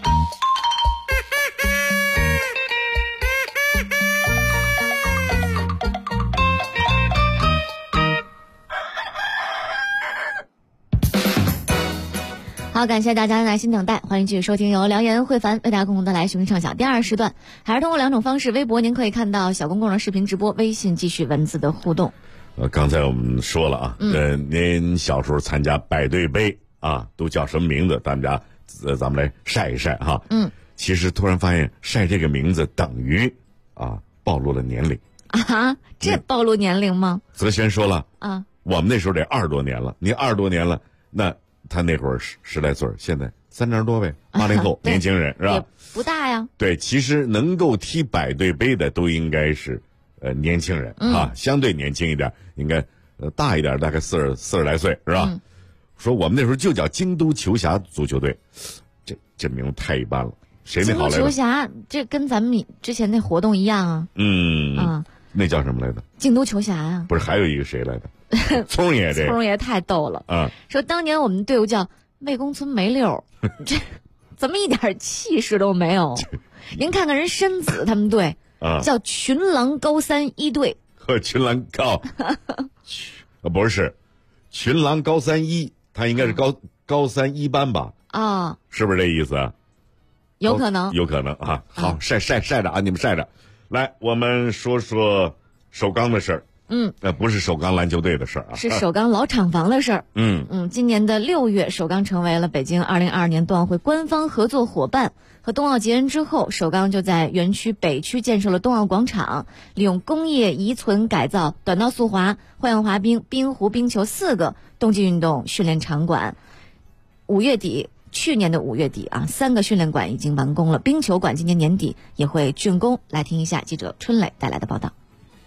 好，感谢大家的耐心等待，欢迎继续收听由梁岩、慧凡为大家共同带来雄心畅想第二时段，还是通过两种方式，微博您可以看到小公共的视频直播，微信继续文字的互动。 刚才我们说了啊，您小时候参加百对杯啊，都叫什么名字？咱们来晒一晒哈。其实突然发现晒这个名字等于暴露了年龄啊，这暴露年龄吗？ 泽轩说了啊， 我们那时候得20多年了，你20多年了，那他那会儿10来岁，现在30多呗，80后年轻人是吧？ 也不大呀。 对，其实能够踢百对杯的都应该是年轻人相对年轻一点，应该大一点，大概40来岁是吧？说我们那时候就叫京都球侠足球队，这名字太一般了，谁那好来着？ 京都球侠这跟咱们之前那活动一样啊。 那叫什么来着？ 京都球侠呀。 不是，还有一个谁来着？聪爷这个。 聪爷太逗了说当年我们队伍叫魏公村梅六，这怎么一点气势都没有？您看看人申子他们队叫群狼高三一队。 群狼高不是群狼高3-1，他应该是高3一班吧？是不是这意思啊？ 有可能， 有可能啊。好，晒着啊，你们晒着。来，我们说说首钢的事儿。不是首钢篮球队的事儿啊， 是首钢老厂房的事儿。今年的6月，首钢成为了北京2022年冬奥会官方合作伙伴。和冬奥结缘之后，首钢就在园区北区建设了冬奥广场，利用工业遗存改造短道速滑、花样滑冰、冰壶、冰球4个冬季运动训练场馆。去年的5月底3个训练馆已经完工了，冰球馆今年年底也会竣工。来听一下记者春磊带来的报道。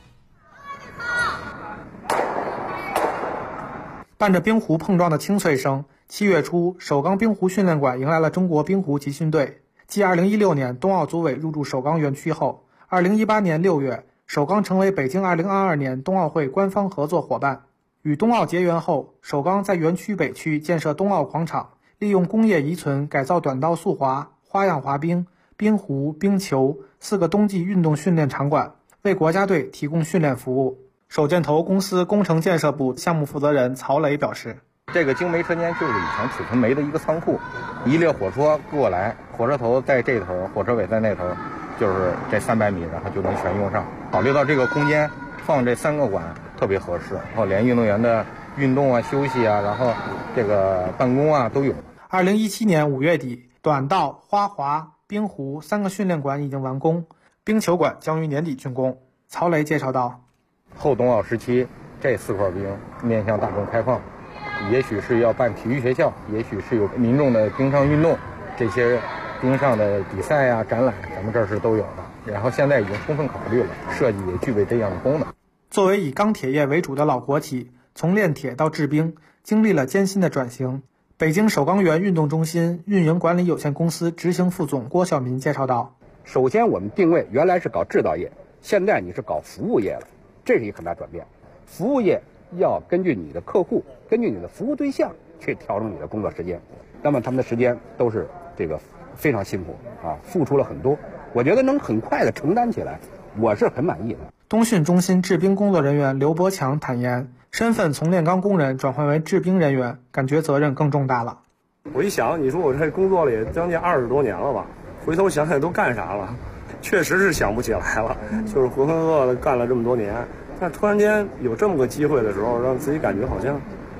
伴着冰壶碰撞的清脆声，7月初，首钢冰壶训练馆迎来了中国冰壶集训队。继2016年冬奥组委入驻首钢园区后，2018年6月，首钢成为北京2022年冬奥会官方合作伙伴。与冬奥结缘后，首钢在园区北区建设冬奥广场，利用工业遗存改造短道速滑、花样滑冰、冰壶、冰球4个冬季运动训练场馆，为国家队提供训练服务。首建投公司工程建设部项目负责人曹磊表示， 这个精煤车间就是以前储存煤的一个仓库，一列火车过来，火车头在这头，火车尾在那头，就是这300米，然后就能全用上。考虑到这个空间放这3个馆特别合适，然后连运动员的运动休息然后这个办公都有。 2017年5月底，短道、花滑、冰壶3个训练馆已经完工，冰球馆将于年底竣工。曹磊介绍道， 后冬奥时期这4块冰面向大众开放，也许是要办体育学校，也许是有民众的冰上运动，这些冰上的比赛展览，咱们这儿是都有的。然后现在已经充分考虑了，设计也具备这样的功能。 作为以钢铁业为主的老国企，从炼铁到制冰，经历了艰辛的转型。北京首钢园运动中心运营管理有限公司执行副总郭晓民介绍道， 首先我们定位原来是搞制造业，现在你是搞服务业了，这是一个很大转变。服务业要根据你的客户，根据你的服务对象去调整你的工作时间，那么他们的时间都是这个非常辛苦付出了很多，我觉得能很快的承担起来，我是很满意的。 冬训中心制冰工作人员刘伯强坦言，身份从炼钢工人转换为制冰人员，感觉责任更重大了。 我一想，你说我这工作了也将近20多年了吧，回头想想都干啥了，确实是想不起来了，就是浑浑噩噩的干了这么多年，但突然间有这么个机会的时候，让自己感觉好像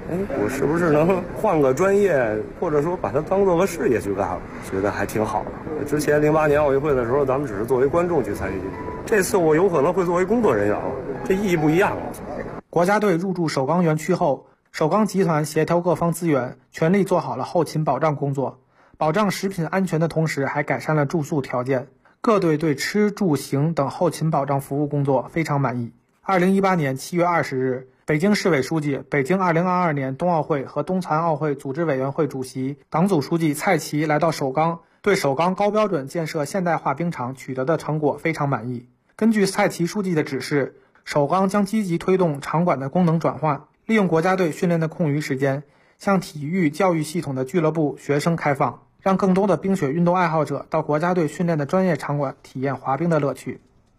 我是不是能换个专业，或者说把它当做个事业去干了？觉得还挺好的。之前08年奥运会的时候，咱们只是作为观众去参与进去，这次我有可能会作为工作人员了，这意义不一样了。 国家队入驻首钢园区后，首钢集团协调各方资源，全力做好了后勤保障工作，保障食品安全的同时，还改善了住宿条件。各队对吃住行等后勤保障服务工作非常满意。2018年7月20日，北京市委书记、北京2022年冬奥会和冬残奥会组织委员会主席、党组书记蔡奇来到首钢，对首钢高标准建设现代化冰场取得的成果非常满意。根据蔡奇书记的指示，首钢将积极推动场馆的功能转换，利用国家队训练的空余时间，向体育教育系统的俱乐部、学生开放，让更多的冰雪运动爱好者到国家队训练的专业场馆体验滑冰的乐趣。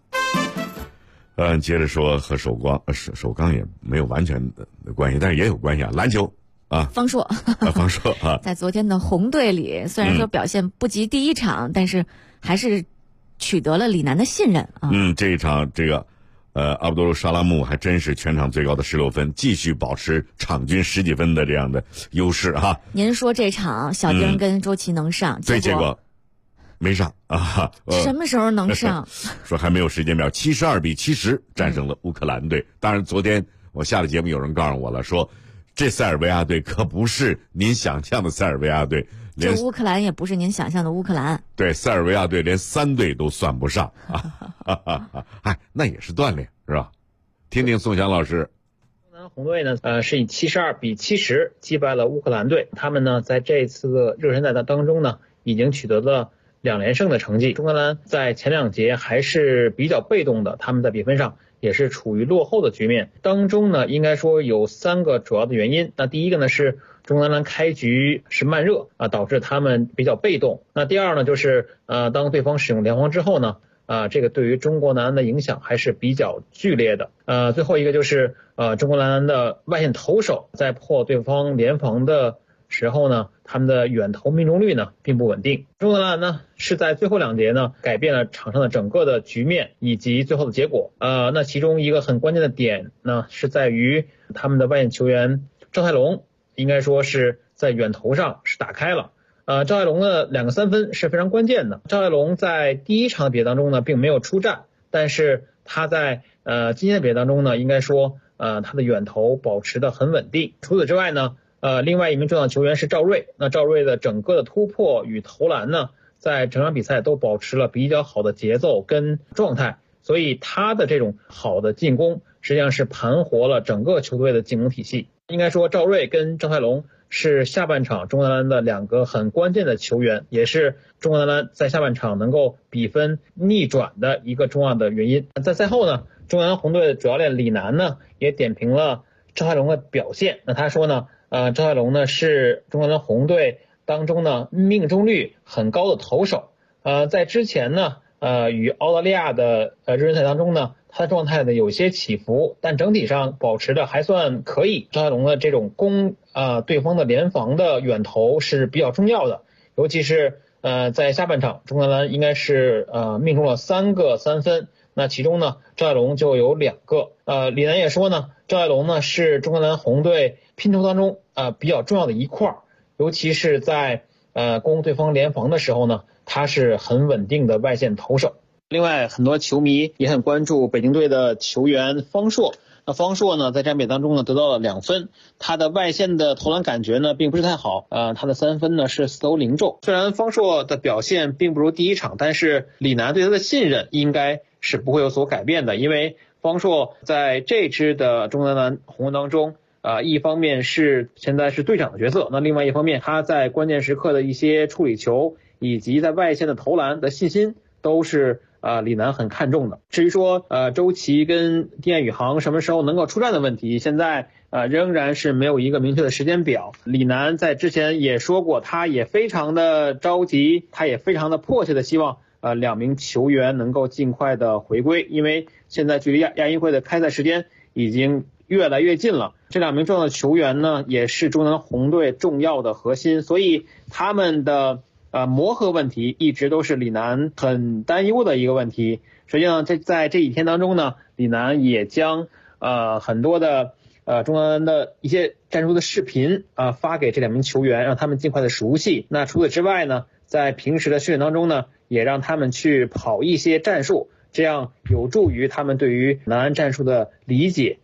接着说和首钢也没有完全的关系，但是也有关系啊。篮球啊， 方硕啊，在昨天的红队里，虽然说表现不及第一场，但是还是取得了李楠的信任啊。 这一场阿卜杜沙拉木还真是全场最高的16分，继续保持场均10几分的这样的优势哈。 您说这场小丁跟周琦能上， 结果没上啊！ 什么时候能上？ 说还没有时间表，72比70战胜了乌克兰队。当然，昨天我下了节目，有人告诉我了，说这塞尔维亚队可不是您想象的塞尔维亚队， 这乌克兰也不是您想象的乌克兰。 对，塞尔维亚队连3队都算不上啊！那也是锻炼是吧？听听宋翔老师。 红队呢，是以72比70击败了乌克兰队。他们呢，在这次的热身赛当中呢，已经取得了2连胜的成绩。中格兰在前2节还是比较被动的，他们在比分上也是处于落后的局面当中呢。应该说有3个主要的原因。那第一个呢是中格兰开局是慢热啊，导致他们比较被动。那第二呢就是当对方使用联防之后呢，这个对于中国男篮的影响还是比较剧烈的。最后一个就是中国男篮的外线投手在破对方联防的时候呢，他们的远投命中率呢并不稳定。中国男篮呢是在最后2节呢改变了场上的整个的局面以及最后的结果。那其中一个很关键的点呢是在于他们的外线球员赵泰龙，应该说是在远投上是打开了。赵泰龙的2个3分是非常关键的。赵泰龙在第一场的比赛当中呢并没有出战，但是他在今天的比赛当中呢，应该说他的远投保持得很稳定。除此之外呢，另外一名重要球员是赵睿。那赵睿的整个的突破与投篮呢，在整场比赛都保持了比较好的节奏跟状态，所以他的这种好的进攻实际上是盘活了整个球队的进攻体系。应该说赵睿跟赵泰龙是下半场中国男篮的2个很关键的球员，也是中国男篮在下半场能够比分逆转的一个重要的原因。在赛后呢，中国男篮红队的主教练李楠呢也点评了赵泰龙的表现。那他说呢，赵泰龙呢是中国男篮红队当中呢命中率很高的投手。在之前呢，与澳大利亚的热身赛当中呢，他的状态呢有些起伏，但整体上保持的还算可以。赵泰龙的这种攻对方的联防的远投是比较重要的，尤其是在下半场，中国男篮应该是命中了3个3分，那其中呢赵泰龙就有2个。李楠也说呢，赵泰龙呢是中国男篮红队拼图当中比较重要的一块，尤其是在攻对方联防的时候呢，他是很稳定的外线投手。另外，很多球迷也很关注北京队的球员方硕。那方硕呢，在这场比赛当中呢得到了2分，他的外线的投篮感觉呢并不是太好，他的3分呢是4投0中。虽然方硕的表现并不如第一场，但是李楠对他的信任应该是不会有所改变的，因为方硕在这支的中国男篮红当中，一方面是现在是队长的角色，那另外一方面他在关键时刻的一些处理球以及在外线的投篮的信心都是李楠很看重的。至于说周琦跟丁彦雨航什么时候能够出战的问题，现在仍然是没有一个明确的时间表。李楠在之前也说过，他也非常的着急，他也非常的迫切的希望2名球员能够尽快的回归，因为现在距离亚运会的开赛时间已经越来越近了。这2名重要的球员呢，也是中国男篮红队重要的核心，所以他们的磨合问题一直都是李楠很担忧的一个问题。实际上在这几天当中呢，李楠也将很多的钟南兰的一些战术的视频发给这2名球员，让他们尽快的熟悉。那除此之外呢，在平时的训练当中呢，也让他们去跑一些战术，这样有助于他们对于南安战术的理解。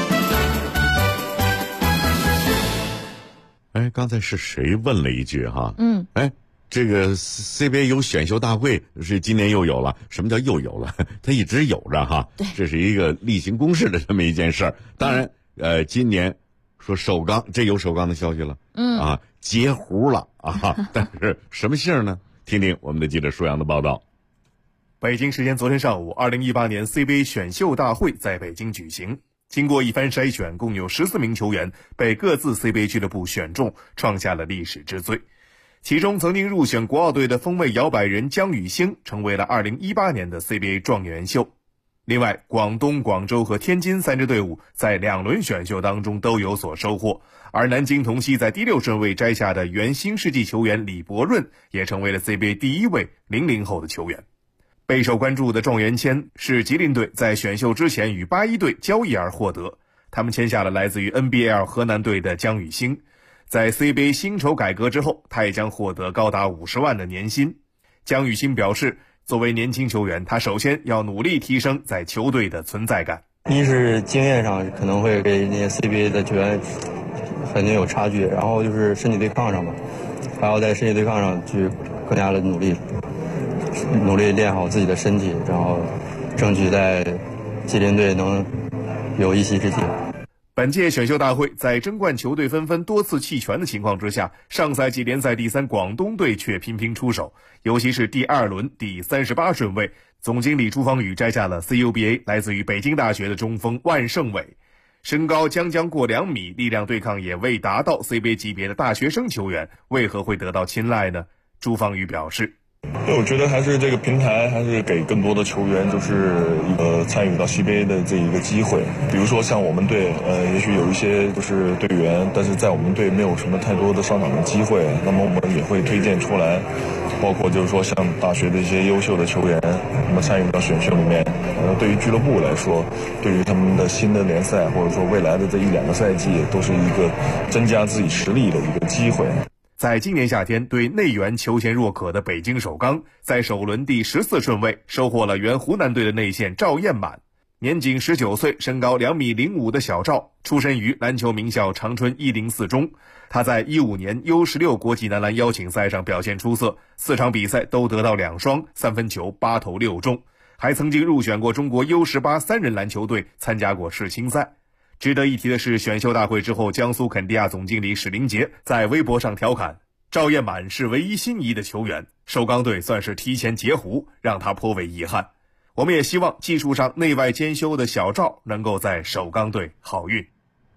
刚才是谁问了一句哈？这个 CBA 有选秀大会是今年又有了，什么叫又有了？它一直有着哈，这是一个例行公事的这么一件事儿。当然，今年说首钢，这有首钢的消息了，截胡了啊！但是什么姓呢？听听我们的记者舒阳的报道。 北京时间昨天上午，2018年 CBA 选秀大会在北京举行。经过一番筛选，共有14名球员被各自 CBA 俱乐部选中，创下了历史之最。其中曾经入选国奥队的锋卫摇摆人姜宇星成为了2018年的 CBA 状元秀。另外，广东、广州和天津3支队伍在2轮选秀当中都有所收获，而南京同曦在第6顺位摘下的原新世纪球员李伯润也成为了 CBA 第1位00后的球员。备受关注的状元签是吉林队在选秀之前与81队交易而获得，他们签下了来自于 NBL 河南队的姜宇星。在 CBA 薪酬改革之后，他也将获得高达50万的年薪。姜宇星表示，作为年轻球员，他首先要努力提升在球队的存在感。 一是经验上可能会给那些 CBA 的球员肯定有差距，然后就是身体对抗上吧，还要在身体对抗上去更加的努力练好自己的身体，然后争取在吉林队能有一席之地。 本届选秀大会在争冠球队纷纷多次弃权的情况之下，上赛季联赛第3广东队却频频出手，尤其是第2轮第38顺位，总经理朱芳雨摘下了 CUBA 来自于北京大学的中锋万胜伟。身高将过2米，力量对抗也未达到 CBA 级别的大学生球员，为何会得到青睐呢？朱芳雨表示， 我觉得还是这个平台还是给更多的球员就是参与到 CBA 的这一个机会。比如说像我们队也许有一些就是队员，但是在我们队没有什么太多的上场的机会，那么我们也会推荐出来，包括就是说像大学的一些优秀的球员，那么参与到选秀里面。对于俱乐部来说，对于他们的新的联赛或者说未来的这1-2个赛季，都是一个增加自己实力的一个机会。 在今年夏天对内援求贤若渴的北京首钢，在首轮第14顺位收获了原湖南队的内线赵彦满。年仅19岁，身高2.05米的小赵，出身于篮球名校长春104中。他在15年 U16 国际男篮邀请赛上表现出色，4场比赛都得到2双，3分球8投6中，还曾经入选过中国 U18 3人篮球队，参加过世青赛。值得一提的是，选秀大会之后，江苏肯迪亚总经理史林杰在微博上调侃，赵彦满是唯一心仪的球员，首钢队算是提前截胡，让他颇为遗憾。我们也希望技术上内外兼修的小赵能够在首钢队好运。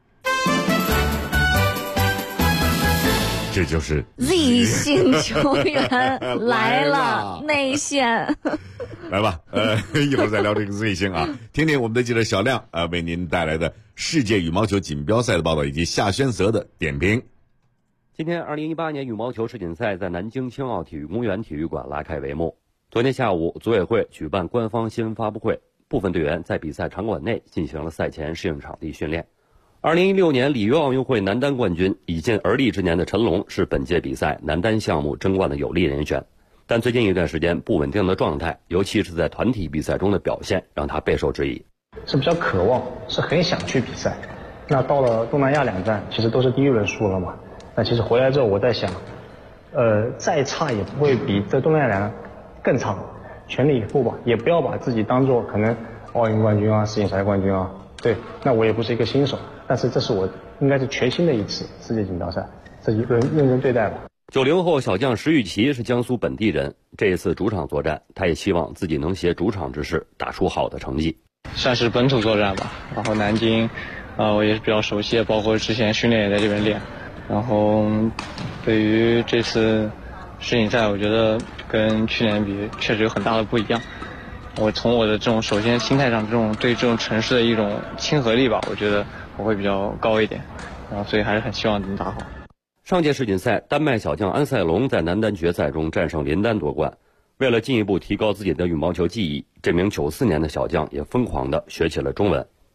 这就是 Z 姓球员来了，内线。 来吧，一会儿再聊这个 Z 星啊，听听我们的记者小亮为您带来的世界羽毛球锦标赛的报道以及夏宣泽的点评。 今天2018年羽毛球世锦赛在南京青奥体育公园体育馆拉开帷幕。昨天下午，组委会举办官方新闻发布会，部分队员在比赛场馆内进行了赛前适应场地训练。2016年里约奥运会男单冠军已近而立之年的陈龙是本届比赛男单项目争冠的有力人选，但最近一段时间不稳定的状态，尤其是在团体比赛中的表现，让他备受质疑。 是比较渴望，是很想去比赛。那到了东南亚2站，其实都是第1轮输了嘛。那其实回来之后，我在想，再差也不会比这东南亚2站更差，全力以赴吧，也不要把自己当做可能奥运冠军啊、世锦赛冠军啊。对，那我也不是一个新手，但是这是我应该是全新的一次世界锦标赛，自己认真对待吧。 90后小将石玉琪是江苏本地人，这一次主场作战，他也希望自己能携主场之势打出好的成绩。 算是本土作战吧，然后南京，我也是比较熟悉，包括之前训练也在这边练。然后对于这次世锦赛，我觉得跟去年比确实有很大的不一样。我从我的这种首先心态上，对这种城市的一种亲和力吧，我觉得我会比较高一点，然后所以还是很希望能打好。 上届世锦赛，丹麦小将安塞龙在男单决赛中战胜林丹夺冠。为了进一步提高自己的羽毛球技艺，这名94年的小将也疯狂地学起了中文。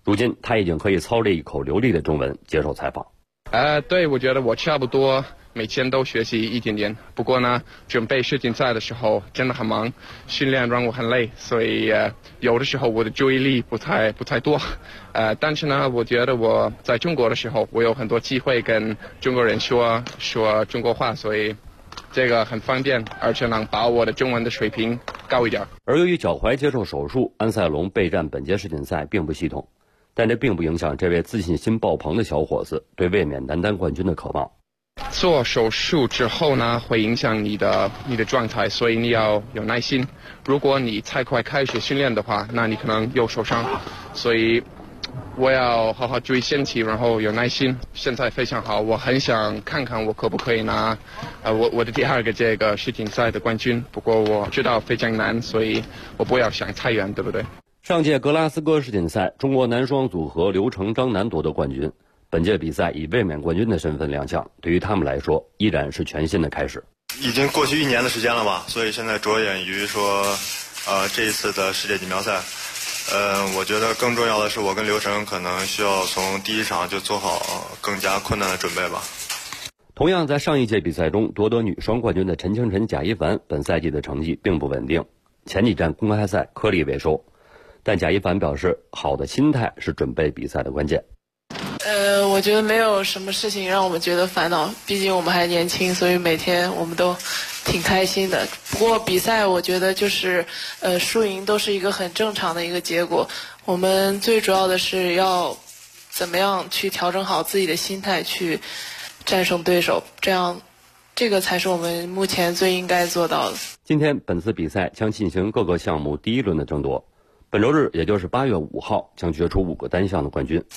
如今他已经可以操练一口流利的中文接受采访。 对，我觉得我差不多每天都学习一点点。不过呢，准备世锦赛的时候真的很忙，训练让我很累，所以有的时候我的注意力不太多。但是呢，我觉得我在中国的时候，我有很多机会跟中国人说中国话，所以这个很方便，而且能把我的中文的水平高一点。 而由于脚踝接受手术，安赛龙备战本届世锦赛并不系统，但这并不影响这位自信心爆棚的小伙子对卫冕男单冠军的渴望。 做手术之后呢，会影响你的状态，所以你要有耐心。如果你太快开始训练的话，那你可能又受伤。所以我要好好注意身体，然后有耐心。现在非常好，我很想看看我可不可以拿我的第2个这个世锦赛的冠军。不过我知道非常难，所以我不要想太远，对不对？ 上届格拉斯哥世锦赛，中国男双组合刘成张楠夺得冠军。本届比赛以卫冕冠军的身份亮相，对于他们来说依然是全新的开始。 已经过去1年的时间了吧，所以现在着眼于说这一次的世界锦标赛。我觉得更重要的是我跟刘成可能需要从第一场就做好更加困难的准备吧。 同样在上一届比赛中夺得女双冠军的陈清晨、贾一凡本赛季的成绩并不稳定，前几站公开赛颗粒未收，但贾一凡表示好的心态是准备比赛的关键。 我觉得没有什么事情让我们觉得烦恼，毕竟我们还年轻，所以每天我们都挺开心的。不过比赛我觉得就是输赢都是一个很正常的一个结果，我们最主要的是要怎么样去调整好自己的心态，去战胜对手，这个才是我们目前最应该做到的。 今天本次比赛将进行各个项目第1轮的争夺，本周日也就是8月5号将决出5个单项的冠军。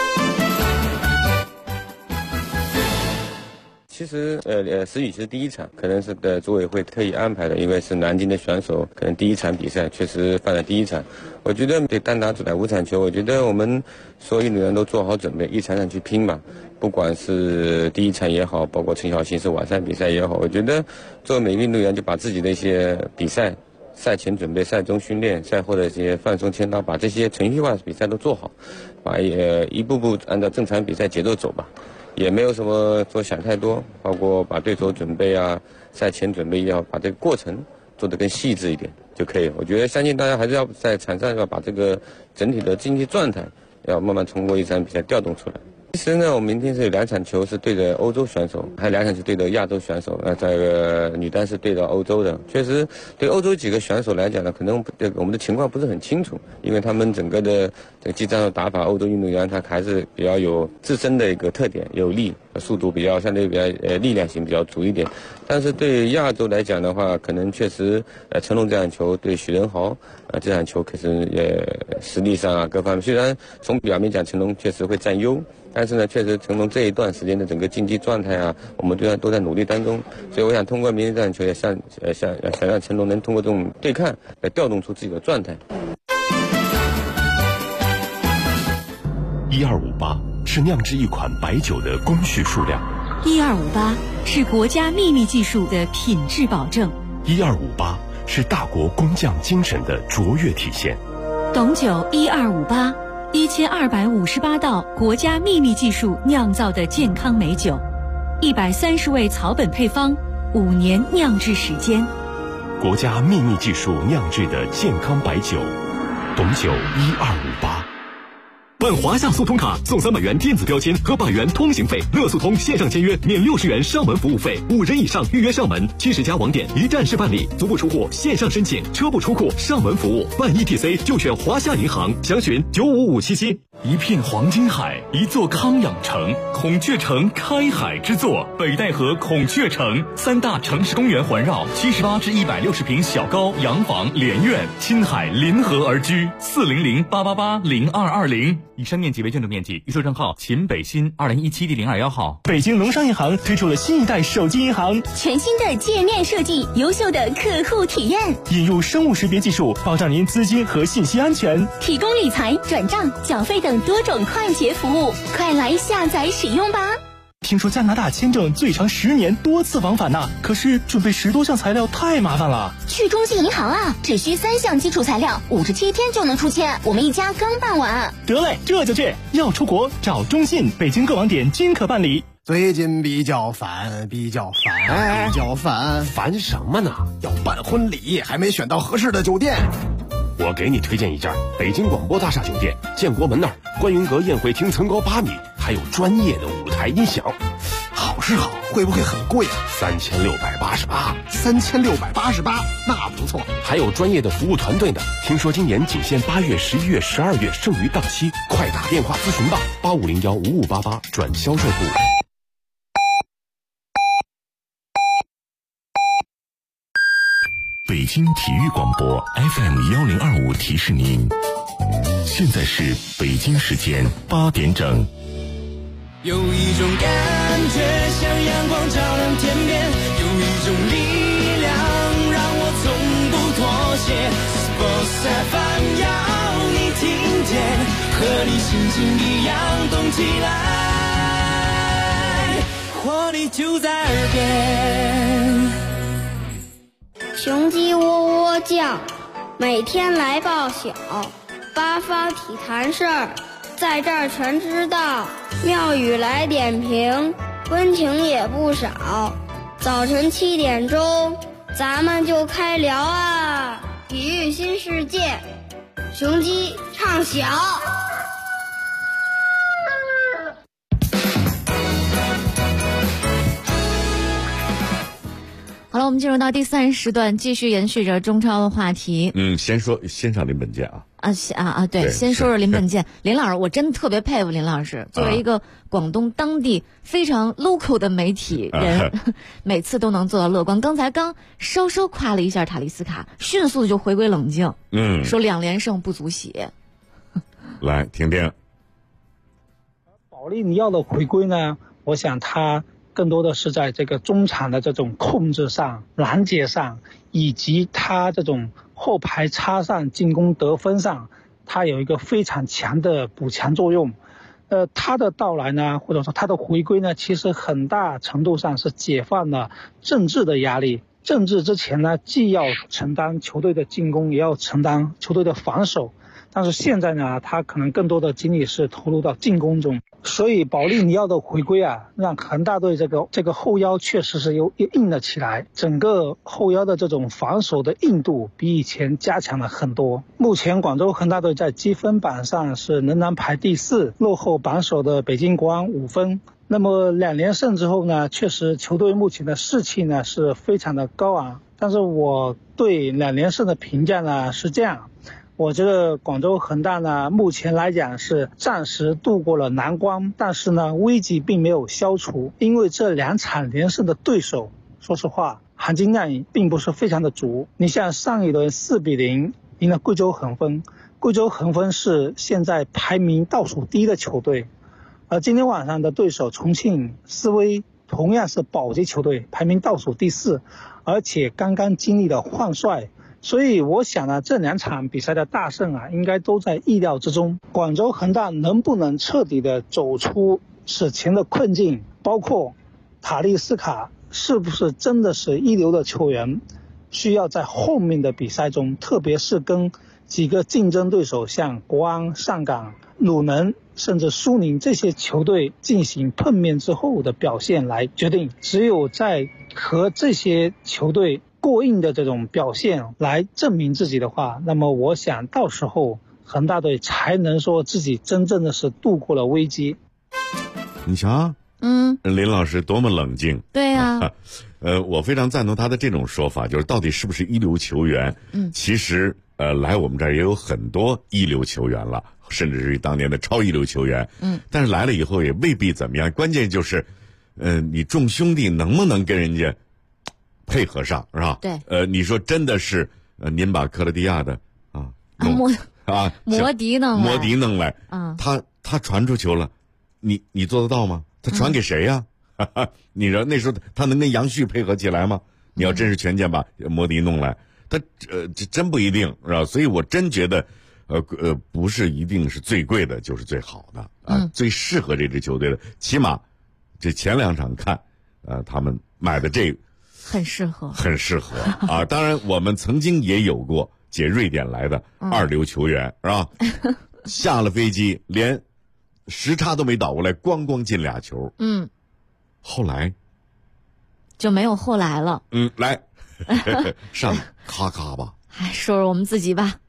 其实石宇其实第一场可能是组委会特意安排的，因为是南京的选手，可能第一场比赛确实放在第一场。我觉得对单打主打5场球，我觉得我们所有运动员都做好准备，一场场去拼嘛。不管是第一场也好，包括陈小新是晚上比赛也好，我觉得作为每个运动员就把自己的一些比赛、赛前准备、赛中训练、赛后的这些放松签到，把这些程序化的比赛都做好，把一步步按照正常比赛节奏走吧。也没有什么说想太多，包括把对手准备啊、赛前准备也好，把这个过程做得更细致一点就可以了。我觉得相信大家还是要在场上要把这个整体的竞技状态要慢慢通过一场比赛调动出来。其实呢，我们明天是有2场球是对着欧洲选手，还有2场是对着亚洲选手。这个女单是对着欧洲的。确实，对欧洲几个选手来讲呢，可能我们的情况不是很清楚，因为他们整个的这个技战术打法，欧洲运动员他还是比较有自身的一个特点，有力，速度比较相对比较力量型比较足一点。但是对亚洲来讲的话，可能确实成龙这场球对许仁豪这场球可是实力上啊各方面，虽然从表面讲成龙确实会占优。但是呢，确实成龙这一段时间的整个竞技状态啊，我们都在努力当中。所以我想通过明天这场球，也想让成龙能通过这种对抗来调动出自己的状态。 1258是酿制一款白酒的工序数量 ，1258是国家秘密技术的品质保证 ，1258是大国工匠精神的卓越体现。 董酒1258，1258道国家秘密技术酿造的健康美酒，130味草本配方，5年酿制时间。 国家秘密技术酿制的健康白酒，董酒1258。 办华夏速通卡送300元电子标签和100元通行费，乐速通线上签约免60元上门服务费，5人以上预约上门，70家网点一站式办理，足不出户线上申请，车不出库上门服务，办 ETC 就选华夏银行，详询95577。 一片黄金海，一座康养城，孔雀城开海之作，北戴河孔雀城，3大城市公园环绕，78至160平小高洋房连院，亲海临河而居，400-888-0220。以上面积为建筑面积，预售证号秦北新2017第021号。 北京农商银行推出了新一代手机银行， 全新的界面设计，优秀的客户体验， 引入生物识别技术，保障您资金和信息安全， 提供理财、转账、缴费等多种快捷服务，快来下载使用吧。 听说加拿大签证最长10年多次往返呢，可是准备10多项材料太麻烦了。 去中信银行啊，只需3项基础材料，57天就能出签。我们一家刚办完。 得嘞，这就去。要出国找中信，北京各网点均可办理。 最近比较烦，烦什么呢？要办婚礼，还没选到合适的酒店。 我给你推荐一家北京广播大厦酒店，建国门那儿，观云阁宴会厅层高8米，还有专业的舞台音响。 好是好，会不会很贵啊？3688，那不错。 还有专业的服务团队呢。听说今年仅限8月、11月、12月，剩余档期，快打电话咨询吧，85015588转销售部。 北京体育广播 FM1025提示您，现在是北京时间8点整。 有一种感觉像阳光照亮天边，有一种力量让我从不妥协。Sports FM 要你听见，和你心情一样动起来，活力就在耳边。 雄鸡喔喔叫，每天来报晓，八方体坛事儿，在这儿全知道。妙语来点评，温情也不少。早晨7点钟，咱们就开聊啊！体育新世界，雄鸡唱晓。 好了，我们进入到第3时段，继续延续着中超的话题。 先上林本健啊。 对，先说说林本健。林老师，我真的特别佩服林老师，作为一个广东当地非常 local 的媒体人，每次都能做到乐观。刚才稍稍夸了一下塔利斯卡，迅速就回归冷静。说2连胜不足喜。 来听听。 保利尼奥的回归呢，我想他更多的是在这个中场的这种控制上、拦截上，以及他这种后排插上进攻得分上，他有一个非常强的补强作用。他的到来呢，或者说他的回归呢，其实很大程度上是解放了郑智的压力。郑智之前呢，既要承担球队的进攻，也要承担球队的防守，但是现在呢，他可能更多的精力是投入到进攻中。所以保利尼奥的回归啊，让恒大队这个后腰确实是又硬了起来，整个后腰的这种防守的硬度比以前加强了很多。目前广州恒大队在积分榜上是仍然排第4，落后榜首的北京国安5分。那么2连胜之后呢，确实球队目前的士气呢是非常的高昂，但是我对2连胜的评价呢是这样。我觉得广州恒大呢，目前来讲是暂时度过了难关，但是呢，危机并没有消除，因为这2场连胜的对手，说实话，含金量并不是非常的足。你像上一轮4-0赢了贵州恒丰，贵州恒丰是现在排名倒数第1的球队，而今天晚上的对手重庆斯威同样是保级球队，排名倒数第4，而且刚刚经历了换帅。所以我想呢，这2场比赛的大胜啊，应该都在意料之中。广州恒大能不能彻底的走出此前的困境，包括塔利斯卡是不是真的是一流的球员，需要在后面的比赛中，特别是跟几个竞争对手像国安、上港、鲁能甚至苏宁这些球队进行碰面之后的表现来决定。只有在和这些球队过硬的这种表现来证明自己的话，那么我想到时候恒大队才能说自己真正的是度过了危机。 你瞧，林老师多么冷静。 对呀， 我非常赞同他的这种说法，就是到底是不是一流球员？其实来我们这儿也有很多一流球员了，甚至是当年的超一流球员。但是来了以后也未必怎么样，关键就是你众兄弟能不能跟人家配合上，是吧？ 对。 你说真的是您把克罗地亚的摩迪弄来，他传出球了，你做得到吗？他传给谁呀？你说那时候他能跟杨旭配合起来吗？你要真是全健把摩迪弄来，他这真不一定，是吧？所以我真觉得不是一定是最贵的就是最好的最适合这支球队的，起码这前2场看，他们买的这很适合啊。当然，我们曾经也有过解瑞典来的2流球员，是吧？下了飞机连时差都没倒过来，咣进2球。后来就没有后来了。 来上咔咔吧。 说说我们自己吧。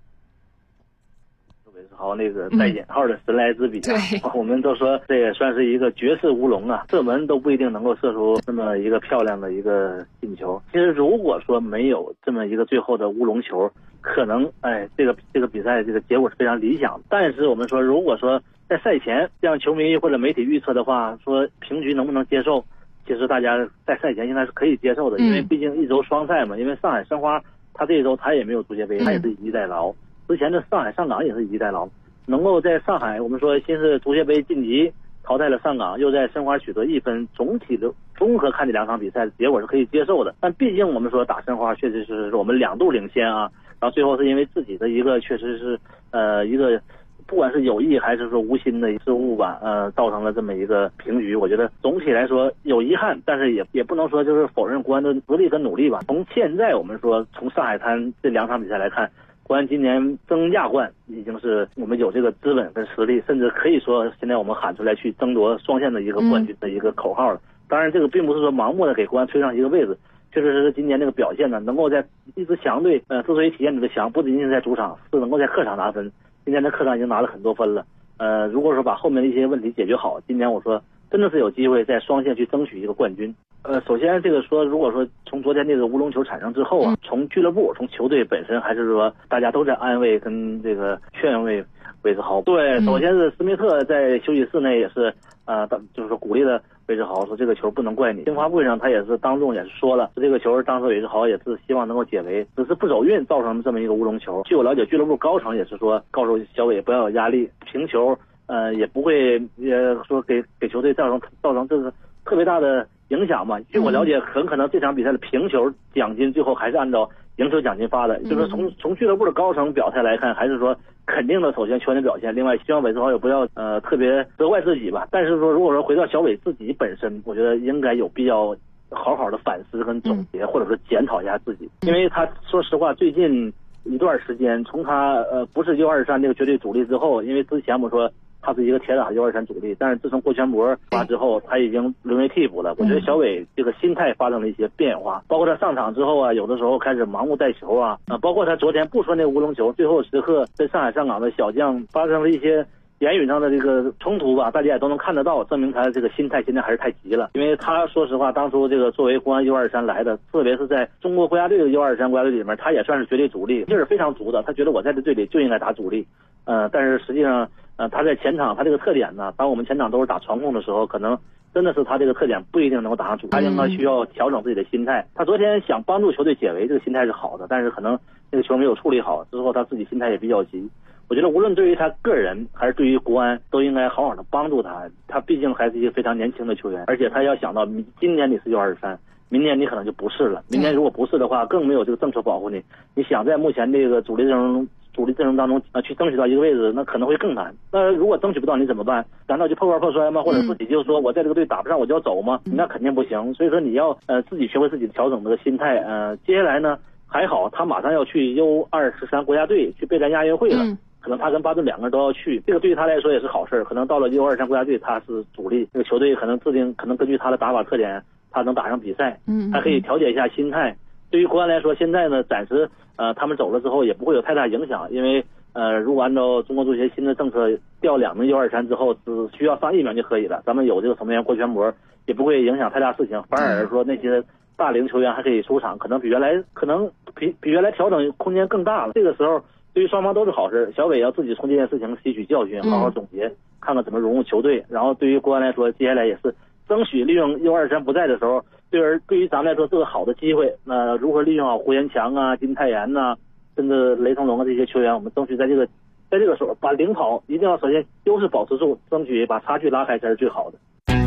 好，那个带引号的神来之笔啊，我们都说这也算是一个绝世乌龙啊，射门都不一定能够射出这么一个漂亮的一个进球。其实如果说没有这么一个最后的乌龙球，可能这个比赛这个结果是非常理想的。但是我们说，如果说在赛前让球迷或者媒体预测的话，说平局能不能接受？其实大家在赛前应该是可以接受的，因为毕竟一周双赛嘛。因为上海申花他这一周他也没有足协杯，他也是以逸待劳。之前的上海上港也是以逸待劳，能够在上海我们说先是足协杯晋级淘汰了上港，又在申花取得1分，总体的综合看这2场比赛的结果是可以接受的。但毕竟我们说打申花确实是我们2度领先啊，然后最后是因为自己的一个确实是一个不管是有意还是说无心的失误吧，造成了这么一个平局。我觉得总体来说有遗憾，但是也不能说就是否认国安的实力跟努力吧。从现在我们说从上海滩这2场比赛来看，国安今年争亚冠已经是我们有这个资本跟实力，甚至可以说现在我们喊出来去争夺双线的一个冠军的一个口号了。当然这个并不是说盲目的给国安推上一个位置，确实是今年这个表现呢，能够在一支强队之所以体现这个强，不仅仅是在主场，是能够在客场拿分。今年在客场已经拿了很多分了，如果说把后面的一些问题解决好，今年我说真的是有机会在双线去争取一个冠军。首先这个说，如果说从昨天这个乌龙球产生之后啊，从俱乐部从球队本身，还是说大家都在安慰跟这个劝慰韦世豪。对，首先是斯密特在休息室内也是就是说鼓励了韦世豪，说这个球不能怪你。新华会上他也是当众也是说了，这个球当时韦世豪也是希望能够解围，只是不走运造成这么一个乌龙球。据我了解，俱乐部高层也是说告诉小韦不要有压力，平球也不会说给球队造成这个特别大的影响嘛。据我了解，很可能这场比赛的平球奖金最后还是按照赢球奖金发的，就是从俱乐部的高层表态来看，还是说肯定的首先球员的表现，另外希望韦世豪也不要特别责怪自己吧。但是说如果说回到小韦自己本身，我觉得应该有必要好好的反思跟总结，或者说检讨一下自己，因为他说实话最近一段时间，从他不是U23这个绝对主力之后，因为之前我们说他是一个铁打U23主力，但是自从郭全博发之后，他已经沦为替补了。我觉得小韦这个心态发生了一些变化，包括他上场之后啊，有的时候开始盲目带球啊，包括他昨天不说那个乌龙球，最后时刻跟上海上港的小将发生了一些言语上的这个冲突吧，大家也都能看得到，证明他这个心态现在还是太急了。因为他说实话，当初这个作为国安U23来的，特别是在中国国家队的U23国家队里面，他也算是绝对主力，劲儿非常足的。他觉得我在这队里就应该打主力，但是实际上，他在前场他这个特点呢，当我们前场都是打传控的时候，可能真的是他这个特点不一定能够打上主力，他应该需要调整自己的心态。他昨天想帮助球队解围，这个心态是好的，但是可能这个球没有处理好，之后他自己心态也比较急。我觉得无论对于他个人还是对于国安，都应该好好的帮助他。他毕竟还是一个非常年轻的球员，而且他要想到今年你是U23，明年你可能就不是了。明年如果不是的话，更没有这个政策保护你。你想在目前这个主力阵容当中去争取到一个位置，那可能会更难。那如果争取不到你怎么办？难道就破罐破摔吗？或者自己就说我在这个队打不上我就要走吗？那肯定不行。所以说你要自己学会自己调整这个心态。接下来呢，还好他马上要去U23国家队去备战亚运会了。可能他跟巴顿2个人都要去，这个对于他来说也是好事。可能到了U23国家队，他是主力，这个球队可能制定，可能根据他的打法特点，他能打上比赛。他可以调节一下心态。对于国安来说，现在呢，暂时他们走了之后也不会有太大影响，因为如果按照中国足协新的政策，调2名U23之后，只需要上1名就可以了。咱们有这个守门员郭全博，也不会影响太大事情，反而说那些大龄球员还可以出场，可能比原来调整空间更大了。这个时候对于双方都是好事。小韦要自己从这件事情吸取教训，好好总结，看看怎么融入球队。然后对于国安来说，接下来也是争取利用U23不在的时候，对于咱们来说是个好的机会。那如何利用好胡延强啊、金泰妍呐，甚至雷腾龙啊这些球员，我们争取在这个时候把领跑一定要首先优势保持住，争取把差距拉开才是最好的。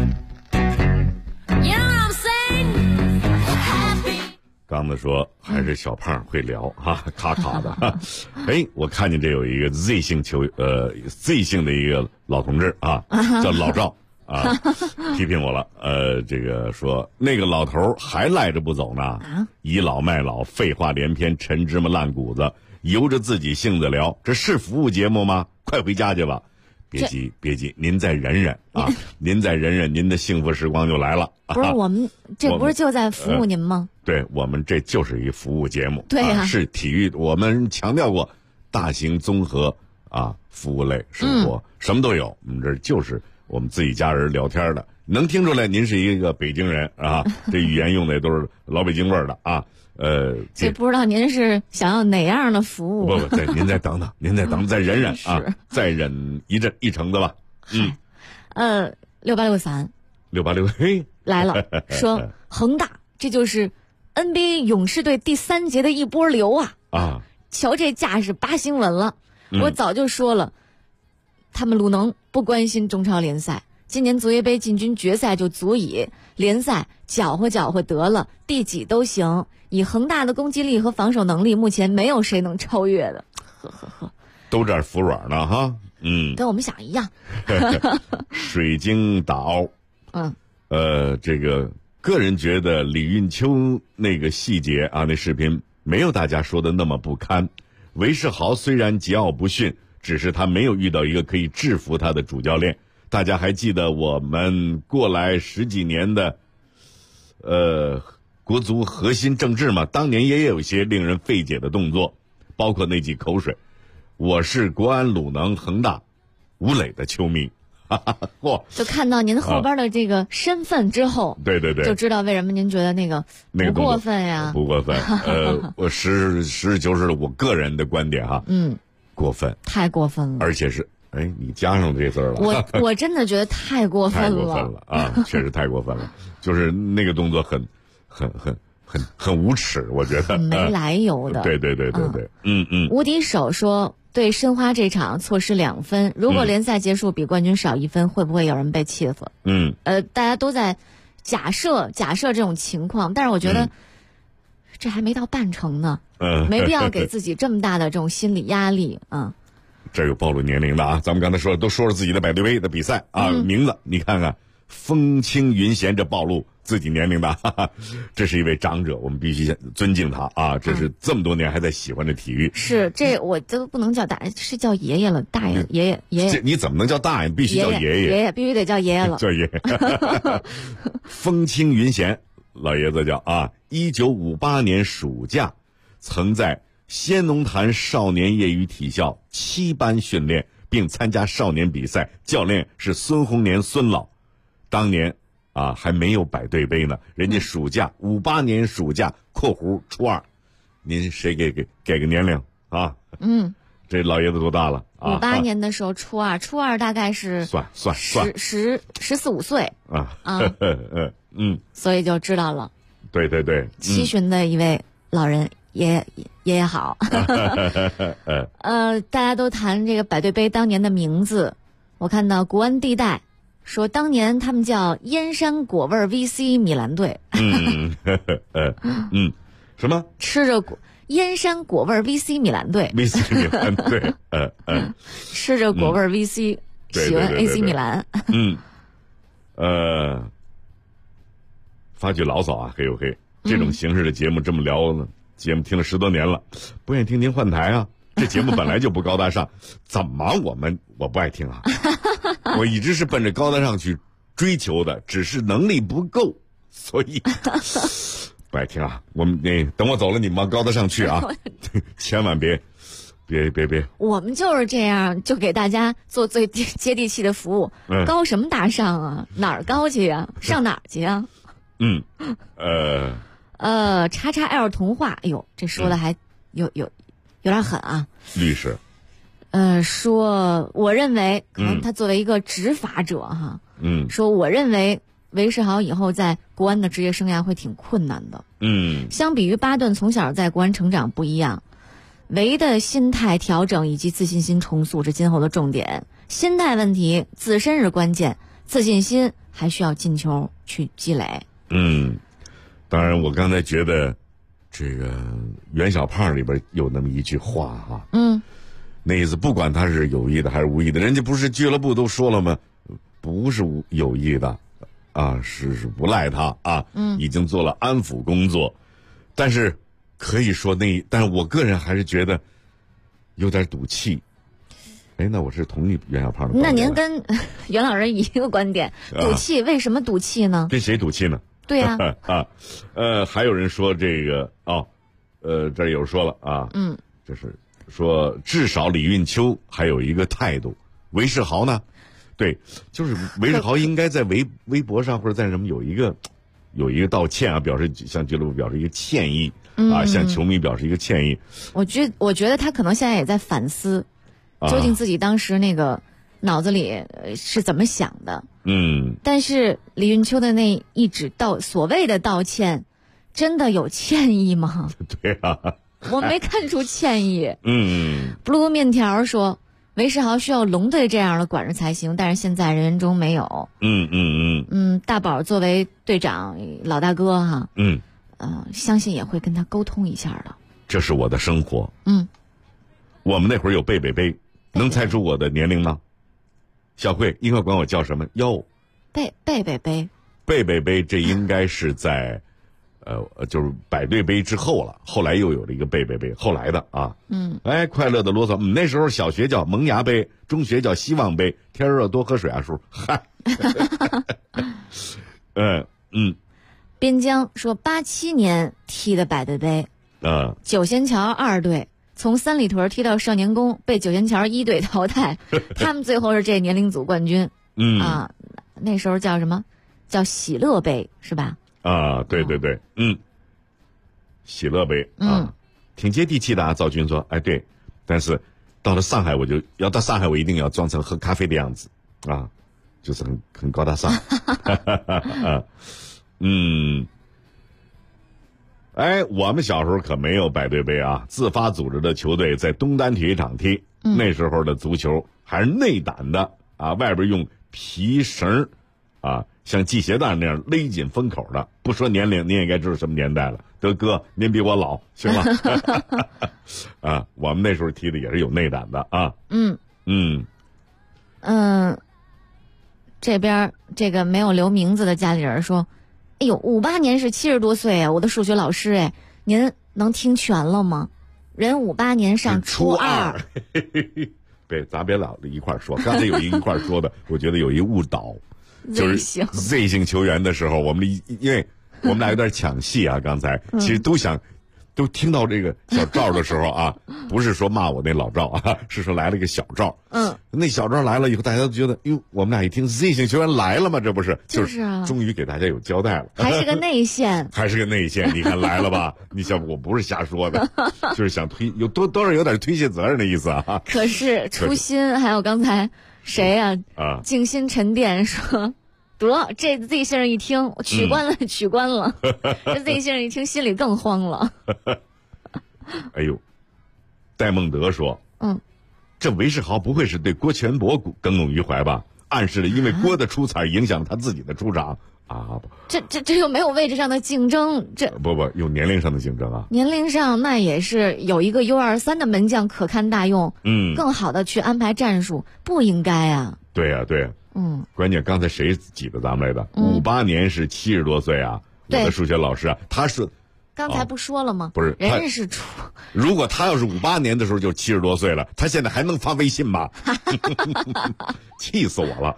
刚子说还是小胖会聊哈，卡卡的哈。我看见这有一个 Z 姓的一个老同志啊，叫老赵啊，批评我了。这个说那个老头还赖着不走呢，倚老卖老，废话连篇，陈芝麻烂谷子，由着自己性子聊，这是服务节目吗？快回家去吧。别急，别急，您再忍忍啊！您再忍忍，您的幸福时光就来了。 不是我们，这不是就在服务您吗？ 对，我们这就是一服务节目。 对呀， 是体育，我们强调过，大型综合服务类生活，什么都有。我们这就是我们自己家人聊天的，能听出来您是一个北京人啊，这语言用的也都是老北京味儿的啊。 这不知道您是想要哪样的服务？ 不，对，您再等等，您再等，再忍忍啊，再忍一程的吧。686，嘿， 来了，说恒大这就是 NBA 勇士队第3节的一波流啊！瞧这架势扒新闻了。我早就说了，他们鲁能不关心中超联赛。今年足协杯进军决赛就足以，联赛搅和搅和得了，第几都行。以恒大的攻击力和防守能力，目前没有谁能超越的。 都这儿服软呢哈， 跟我们想一样。 水晶岛，这个个人觉得李运秋那个细节那视频没有大家说的那么不堪。韦世豪虽然桀骜不驯，只是他没有遇到一个可以制服他的主教练。大家还记得我们过来10几年的国足核心郑智吗？当年也有一些令人费解的动作，包括那记口水。我是国安、鲁能、恒大、吴磊的球迷， 就看到您后边的这个身份之后， 对， 就知道为什么您觉得那个不过分呀？ 不过分。我实事求是的，我个人的观点过分， 太过分了， 而且是。你加上这字了， 我真的觉得太过分了， 太过分了啊！确实太过分了，就是那个动作很无耻，我觉得没来由的。 对， 无敌手说对申花这场错失2分，如果联赛结束比冠军少1分，会不会有人被气死？大家都在假设这种情况，但是我觉得这还没到半程呢，没必要给自己这么大的这种心理压力啊。 这有暴露年龄的啊！咱们刚才说都说了自己的百对杯的比赛名字，你看看风轻云闲，这暴露自己年龄的，这是一位长者，我们必须尊敬他啊！这是这么多年还在喜欢这体育。 是这我都不能叫大，是叫爷爷了，大爷爷爷。 这你怎么能叫大爷？必须叫爷爷，必须得叫爷爷了。 叫爷。风轻云闲，老爷子叫1958年暑假，曾在仙农坛少年业余体校7班训练，并参加少年比赛，教练是孙红年孙老。当年还没有百对杯呢，人家暑假58年暑假初2，您谁给个年龄啊？这老爷子多大了 ？58年的时候初二大概是算 14、15岁所以就知道了。 对， 七旬的一位老人。爷爷好。大家都谈这个百对杯当年的名字，我看到国安地带说当年他们叫燕山果味 VC 米兰队。 什么？ 吃着燕山果味 VC 米兰队。 VC 米兰队， 吃着果味 VC，喜欢 AC 米兰。 发句牢骚啊，嘿，这种形式的节目这么聊呢？节目听了10多年了，不愿意听您换台啊！这节目本来就不高大上，怎么我不爱听啊？我一直是奔着高大上去追求的，只是能力不够，所以不爱听啊。我们等我走了，你们往高大上去啊！千万别。 我们就是这样，就给大家做最接地气的服务。高什么大上啊？哪儿高去啊？上哪儿去啊？XXL 童话，哎呦，这说的还有点狠啊！ 律师， 说我认为，可能他作为一个执法者哈，说我认为韦世豪以后在国安的职业生涯会挺困难的。相比于巴顿从小在国安成长不一样，韦的心态调整以及自信心重塑是今后的重点。心态问题自身是关键，自信心还需要进球去积累。 当然，我刚才觉得，这个袁小胖里边有那么一句话那意思不管他是有意的还是无意的，人家不是俱乐部都说了吗？ 不是有意的，是不赖他啊，已经做了安抚工作，但是可以说但是我个人还是觉得有点赌气。那我是同意袁小胖的观点。 那您跟袁老人一个观点，赌气为什么赌气呢？ 跟谁赌气呢？ 对呀。 还有人说这个这有说了啊，就是说至少李运秋还有一个态度，韦世豪呢？对，就是韦世豪应该在微博上或者在什么有一个道歉啊，表示向俱乐部表示一个歉意啊，向球迷表示一个歉意。 我觉得他可能现在也在反思，究竟自己当时那个脑子里是怎么想的。但是李运秋的那一纸所谓的道歉，真的有歉意吗？ 对啊， 我没看出歉意。Blue 面条说，韦世豪需要龙队这样的管着才行，但是现在人员中没有。大宝作为队长老大哥哈，相信也会跟他沟通一下的。 这是我的生活。我们那会儿有贝贝杯，能猜出我的年龄吗？小慧应该管我叫什么？ 贝贝杯。 贝贝杯这应该是在就是百队杯之后了，后来又有了一个贝贝杯，后来的啊。快乐的啰嗦。那时候小学叫萌芽杯，中学叫希望杯。天热多喝水啊，叔。嗨。 边疆说87年踢的百队杯，九仙桥2队从三里屯踢到少年宫，被九仙桥1队淘汰，他们最后是这年龄组冠军。那时候叫什么？叫喜乐杯是吧？ 对，喜乐杯挺接地气的啊。赵军说，对，但是到了上海，我一定要装成喝咖啡的样子啊，就是很高大上。我们小时候可没有百队杯啊，自发组织的球队在东单体育场踢，那时候的足球还是内胆的啊，外边用皮绳像系鞋带那样勒紧封口的。不说年龄，您也该知道什么年代了。德哥，您比我老，行吗？我们那时候踢的也是有内胆的啊。 这边这个没有留名字的家里人说，哎呦，58年是70多岁啊，我的数学老师您能听全了吗？人58年上初2。 对，咱别老一块说。刚才有一块说的，我觉得有一误导。就是 Z 型球员的时候，因为我们俩有点抢戏啊，刚才其实都听到这个小赵的时候啊，不是说骂我那老赵啊，是说来了一个小赵。那小赵来了以后，大家都觉得，哟，我们俩一听 Z 型球员来了嘛，这不是就是终于给大家有交代了， 还是个内线， 你看来了吧？你想，我不是瞎说的，就是想多少有点推卸责任的意思啊。 可是初心，还有刚才。谁呀？静心沉淀说，得这 Z 先生一听取关了，这 Z 先生一听心里更慌了。 哎呦，戴梦德说，这韦世豪不会是对郭全博耿耿于怀吧？暗示了因为郭的出彩影响他自己的出场啊。 这又没有位置上的竞争， 不有年龄上的竞争啊。 年龄上那也是有一个 U23的门将可堪大用，更好的去安排战术，不应该啊。 对呀。关键刚才谁挤的咱们来的？58年是70多岁啊，我的数学老师啊，他是刚才不说了吗？ 不是， 人是如果他要是58年的时候就70多岁了，他现在还能发微信吗？气死我了。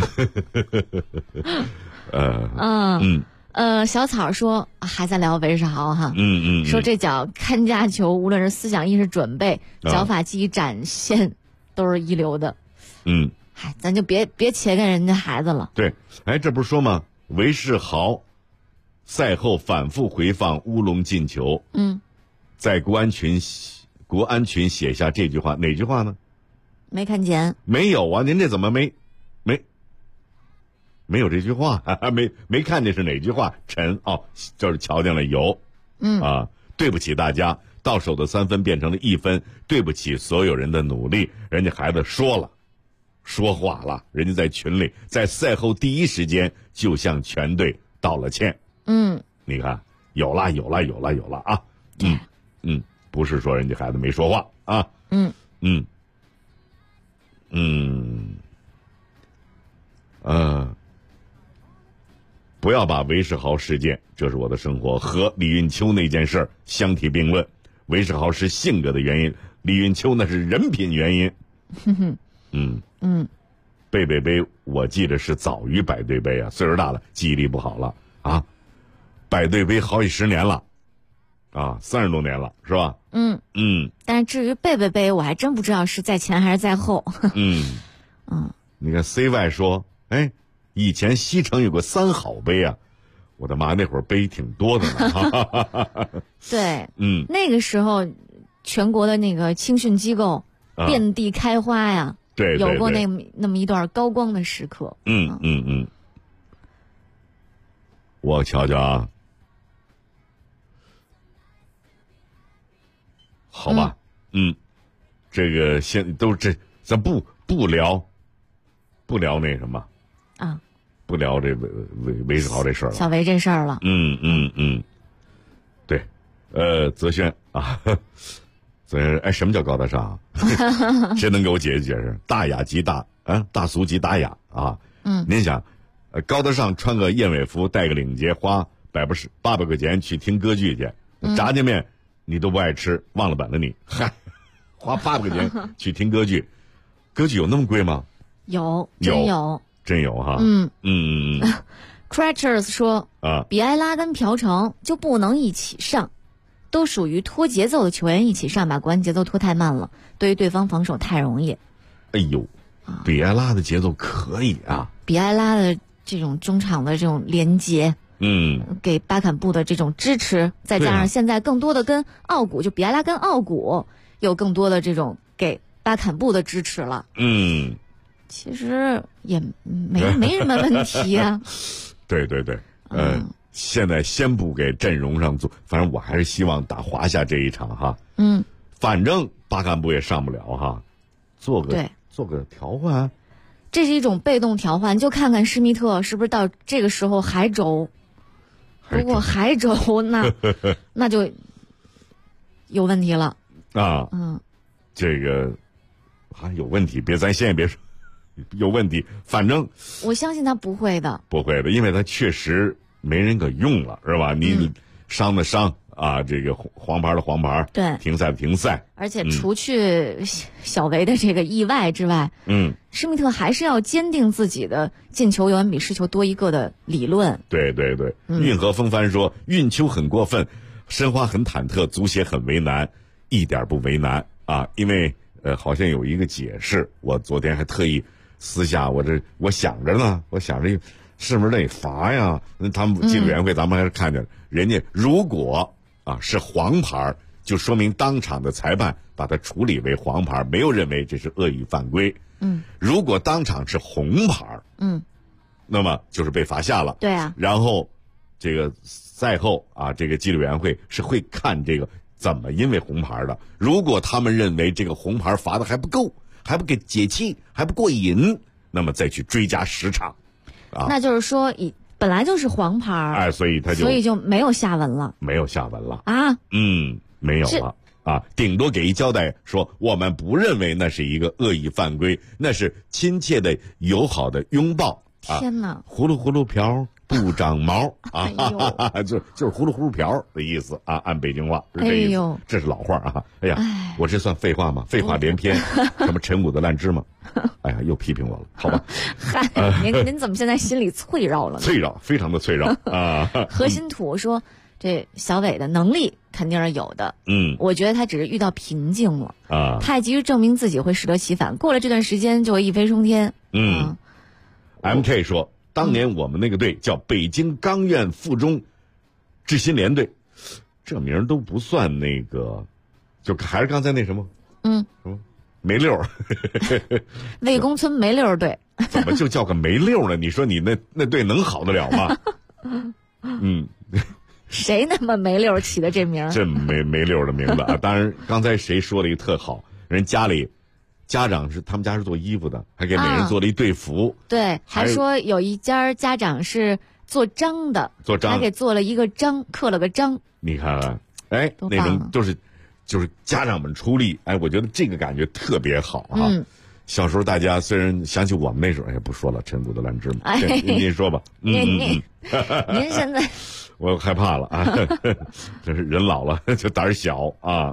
小草说还在聊韦世豪哈，说这脚看家球，无论是思想意识准备、脚法技艺展现，都是一流的。咱就别切干人家孩子了。 对，这不是说吗？韦世豪赛后反复回放乌龙进球，在国安群写下这句话，哪句话呢？ 没看见？ 没有啊，您这怎么没有这句话？没看见是哪句话？就是瞧见了有。对不起大家，到手的3分变成了1分，对不起所有人的努力。人家孩子说话了，人家在群里在赛后第一时间就向全队道了歉。你看有了啊。不是说人家孩子没说话啊。 不要把韦世豪事件，这是我的生活，和李运秋那件事相提并论。韦世豪是性格的原因，李运秋那是人品原因。贝贝杯我记得是早于百对杯啊，岁数大了记忆力不好了啊。百对杯好几十年了啊，30多年了是吧？ 但是至于贝贝杯我还真不知道是在前还是在后。 你看 CY 说，以前西城有个3好杯啊，我的妈，那会儿杯挺多的呢。 对，那个时候全国的那个青训机构遍地开花呀， 对， 有过那么一段高光的时刻。 我瞧瞧啊，好吧，这个现都咱不聊那什么啊， 不聊这韦世豪这事儿了， 小韦这事儿了。 对，泽轩啊，泽轩，什么叫高大上？谁能给我解释解释？大雅即大俗即大雅啊。您想，高大上穿个燕尾服，戴个领结，花800块钱去听歌剧去，炸酱面你都不爱吃，忘了本了你，花800块钱去听歌剧，歌剧有那么贵吗？ 真有哈。 Cratchers 说比埃拉跟朴成就不能一起上，都属于拖节奏的球员一起上，把国安节奏拖太慢了，对于对方防守太容易。 比埃拉的节奏可以啊， 比埃拉的这种中场的这种连接，给巴坎布的这种支持，再加上现在更多的跟奥古，就比埃拉跟奥古有更多的这种给巴坎布的支持了。其实也没什么问题啊。 对，现在先不给阵容上做，反正我还是希望打华夏这一场哈。反正巴坎布也上不了哈，做个调换。 这是一种被动调换，就看看施密特是不是到这个时候还轴。如果还轴，那就有问题了啊。这个还有问题，咱现在别说有问题，反正我相信他不会的， 因为他确实没人可用了，是吧？你伤的伤啊，这个黄牌的黄牌， 对， 停赛的停赛。 而且除去小维的这个意外之外，施密特还是要坚定自己的进球远比失球多一个的理论。 对，运河风帆说运秋很过分，申花很忐忑，足协很为难，一点不为难啊，因为好像有一个解释，我昨天还特意私下我想着呢，是不是得罚呀？那他们纪律委员会咱们还是看见了，人家如果是黄牌，就说明当场的裁判把它处理为黄牌，没有认为这是恶意犯规。如果当场是红牌，那么就是被罚下了。 对啊。 然后这个赛后这个纪律委员会是会看这个怎么因为红牌的。如果他们认为这个红牌罚的还不够，还不给解气，还不过瘾，那么再去追加10场。 那就是说本来就是黄牌， 所以就没有下文了。 没有下文了啊？ 没有了啊，顶多给一交代，说我们不认为那是一个恶意犯规，那是亲切的友好的拥抱。 天哪！ 呼噜呼噜瓢不长毛啊，就是呼噜呼噜瓢的意思啊，按北京话是这意思。这是老话啊。哎呀，我这算废话吗？废话连篇，什么陈武的烂芝麻。哎呀，又批评我了，好吧？ 您怎么现在心里脆绕了呢？ 脆绕，非常的脆绕啊。 核心土说，这小伟的能力肯定是有的，我觉得他只是遇到瓶颈了啊，太急于证明自己会适得其反，过了这段时间就会一飞冲天。 MK 说，当年我们那个队叫北京钢院附中致新联队，这名都不算那个，就还是刚才那什么，什么梅六， 魏公村梅六队， 怎么就叫个梅六呢？你说你那队能好得了吗？ 谁那么梅六起的这名？ 这梅六的名字啊！当然，刚才谁说了一个特好，人家长他们家是做衣服的，还给每人做了一队服。 对，还说有一家家长是做章的，还给做了一个章，刻了个章。 你看看，那种就是家长们出力，我觉得这个感觉特别好啊。 小时候大家虽然想起我们那时候，不说了，陈谷的兰芝嘛，您说吧。 您现在我害怕了啊，这是人老了就胆小啊。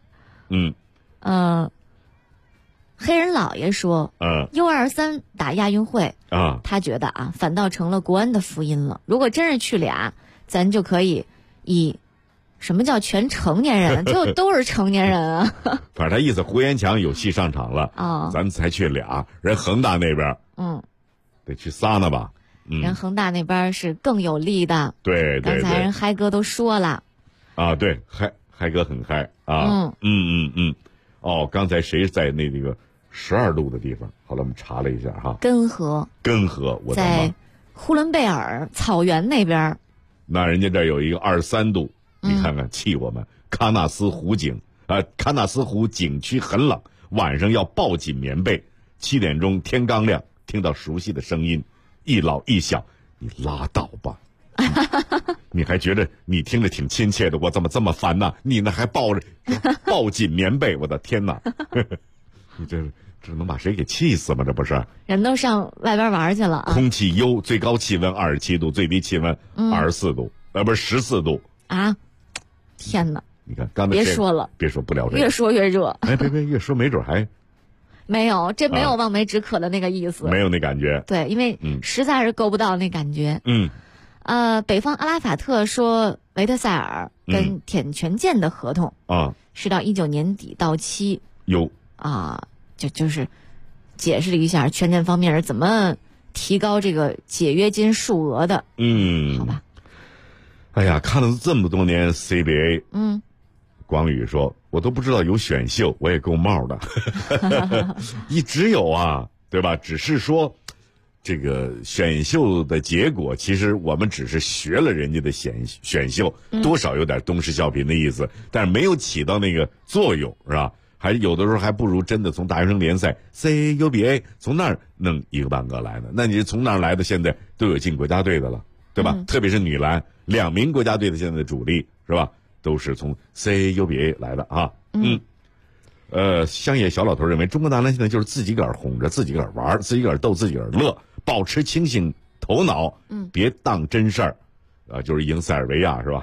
黑人老爷说，U23打亚运会啊，他觉得啊，反倒成了国安的福音了。如果真是去俩，咱就可以以什么叫全成年人，就都是成年人啊。 反正他意思，胡延强有戏上场了啊，咱才去俩，人恒大那边得去仨呢吧？ 人恒大那边是更有利的。 对， 刚才人嗨哥都说了啊，对，嗨哥很嗨啊。哦，刚才谁在那个12度的地方？好了，我们查了一下哈， 根河， 我在呼伦贝尔草原那边。 那人家这有一个23度，你看看，气我们喀纳斯湖景区很冷，晚上要抱紧棉被。7点钟天刚亮，听到熟悉的声音，一老一小，你拉倒吧。你还觉得你听着挺亲切的，我怎么这么烦呢？你呢还抱紧棉被，我的天哪！你这能把谁给气死吗？这不是人都上外边玩去了啊！ 空气优，最高气温27度，最低气温24度，不是14度啊！天哪！ 你看刚才别说了， 别说不了这个， 越说越热。 别越说没准还没有，这没有望梅止渴的那个意思， 没有那感觉。 对，因为实在是够不到那感觉。北方阿拉法特说，维特塞尔跟舔权健的合同是到19年底到期。就是解释了一下权健方面是怎么提高这个解约金数额的。好吧。 哎呀，看了这么多年 CBA，广宇说，我都不知道有选秀，我也够冒的。一直有啊，对吧？只是说这个选秀的结果，其实我们只是学了人家的选秀，多少有点东施效颦的意思，但是没有起到那个作用，是吧？还有的时候还不如真的从大学生联赛 CUBA 从那儿弄一个半个来的。那你从那儿来的，现在都有进国家队的了，对吧？特别是女篮，2名国家队的现在的主力是吧，都是从 CUBA 来的啊。乡野小老头认为，中国男篮现在就是自己个儿哄着自己个儿玩，自己个儿逗自己个儿乐，保持清醒头脑，别当真事儿，就是赢塞尔维亚是吧？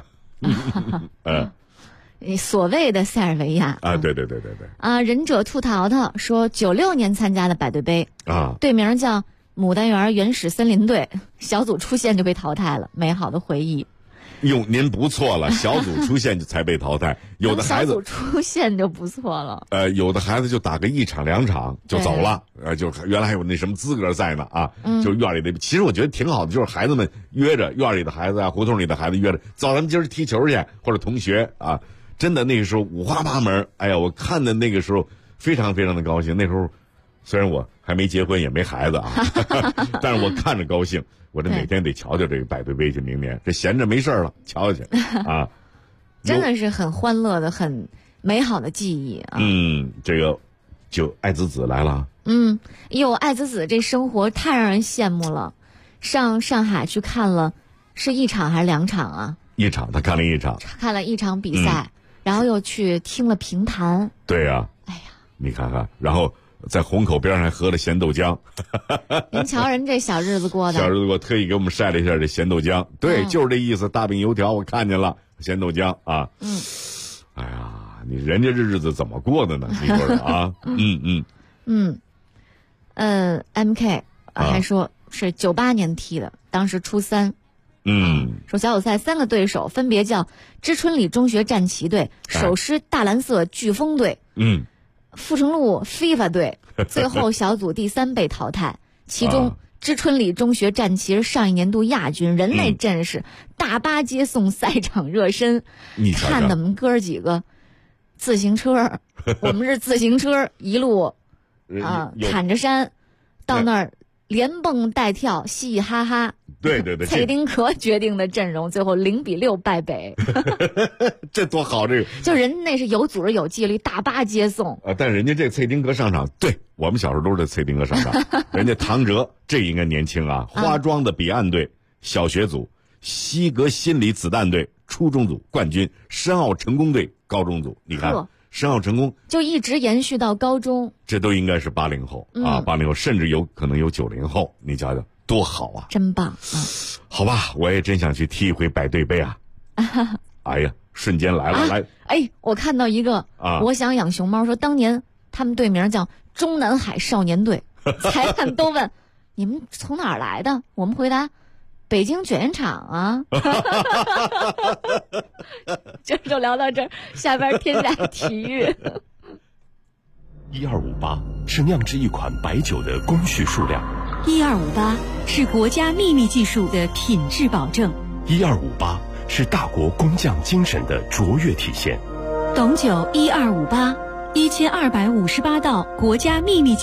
所谓的塞尔维亚啊，对忍者兔淘淘说，96年参加的百对杯队名叫牡丹园原始森林队，小组出线就被淘汰了，美好的回忆。 哟，您不错了，小组出线才被淘汰，有的孩子小组出线就不错了。 有的孩子就打个1场2场就走了，就原来还有那什么资格赛呢啊，就院里的，其实我觉得挺好的，就是孩子们约着院里的孩子啊，胡同里的孩子约着，走，咱们今儿踢球去，或者同学啊。真的那个时候五花八门，哎呀，我看的那个时候非常非常的高兴。那时候虽然我还没结婚也没孩子啊，但是我看着高兴。我这每天得瞧瞧这个百对杯去，明年这闲着没事了，瞧瞧去啊， 真的是很欢乐的、很美好的记忆啊。 这个就爱子来了。 爱子这生活太让人羡慕了。上上海去看了，是1场还是2场啊 ？1场，他看了1场， 看了1场比赛，然后又去听了评弹。 对呀，哎呀，你看看，然后在虹口边上还喝了咸豆浆。 您瞧人这小日子过的， 特意给我们晒了一下这咸豆浆。对，就是这意思，大饼油条我看见了，咸豆浆啊。哎呀，你人家这日子怎么过的呢？你说说啊。 MK 还说是98年踢的，当时初3。说小组赛3个对手分别叫知春里中学战旗队、首师大蓝色飓风队、阜成路 FIFA 队，最后小组第3被淘汰。其中知春里中学战旗是上一年度亚军，人类阵势，大巴接送赛场热身。看我们哥几个自行车，我们是自行车一路砍着山到那儿。连蹦带跳，嘻嘻哈哈。 对， 蔡丁壳决定的阵容，最后0-6败北。 这多好，这个就人那是有组织有纪律，大巴接送但人家这蔡丁壳上场，对我们小时候都是这蔡丁壳上场。人家唐哲这应该年轻啊，花庄的彼岸队小学组，西格心理子弹队初中组冠军，申奥成功队高中组。你看申奥成功， 就一直延续到高中。 这都应该是80后啊，80后甚至有可能有90后，你瞧瞧多好啊！ 真棒好吧，我也真想去踢一回百对杯啊！哎呀，瞬间来了，来！ 哎，我看到一个我想养熊猫，说当年他们队名叫中南海少年队，裁判都问你们从哪儿来的，我们回答北京卷烟厂啊。今儿就聊到这儿，下边天下体育。 1258是酿制一款白酒的工序数量 ，1258是国家秘密技术的品质保证 ，1258是大国工匠精神的卓越体现。 董酒1258，1258道国家秘密技术。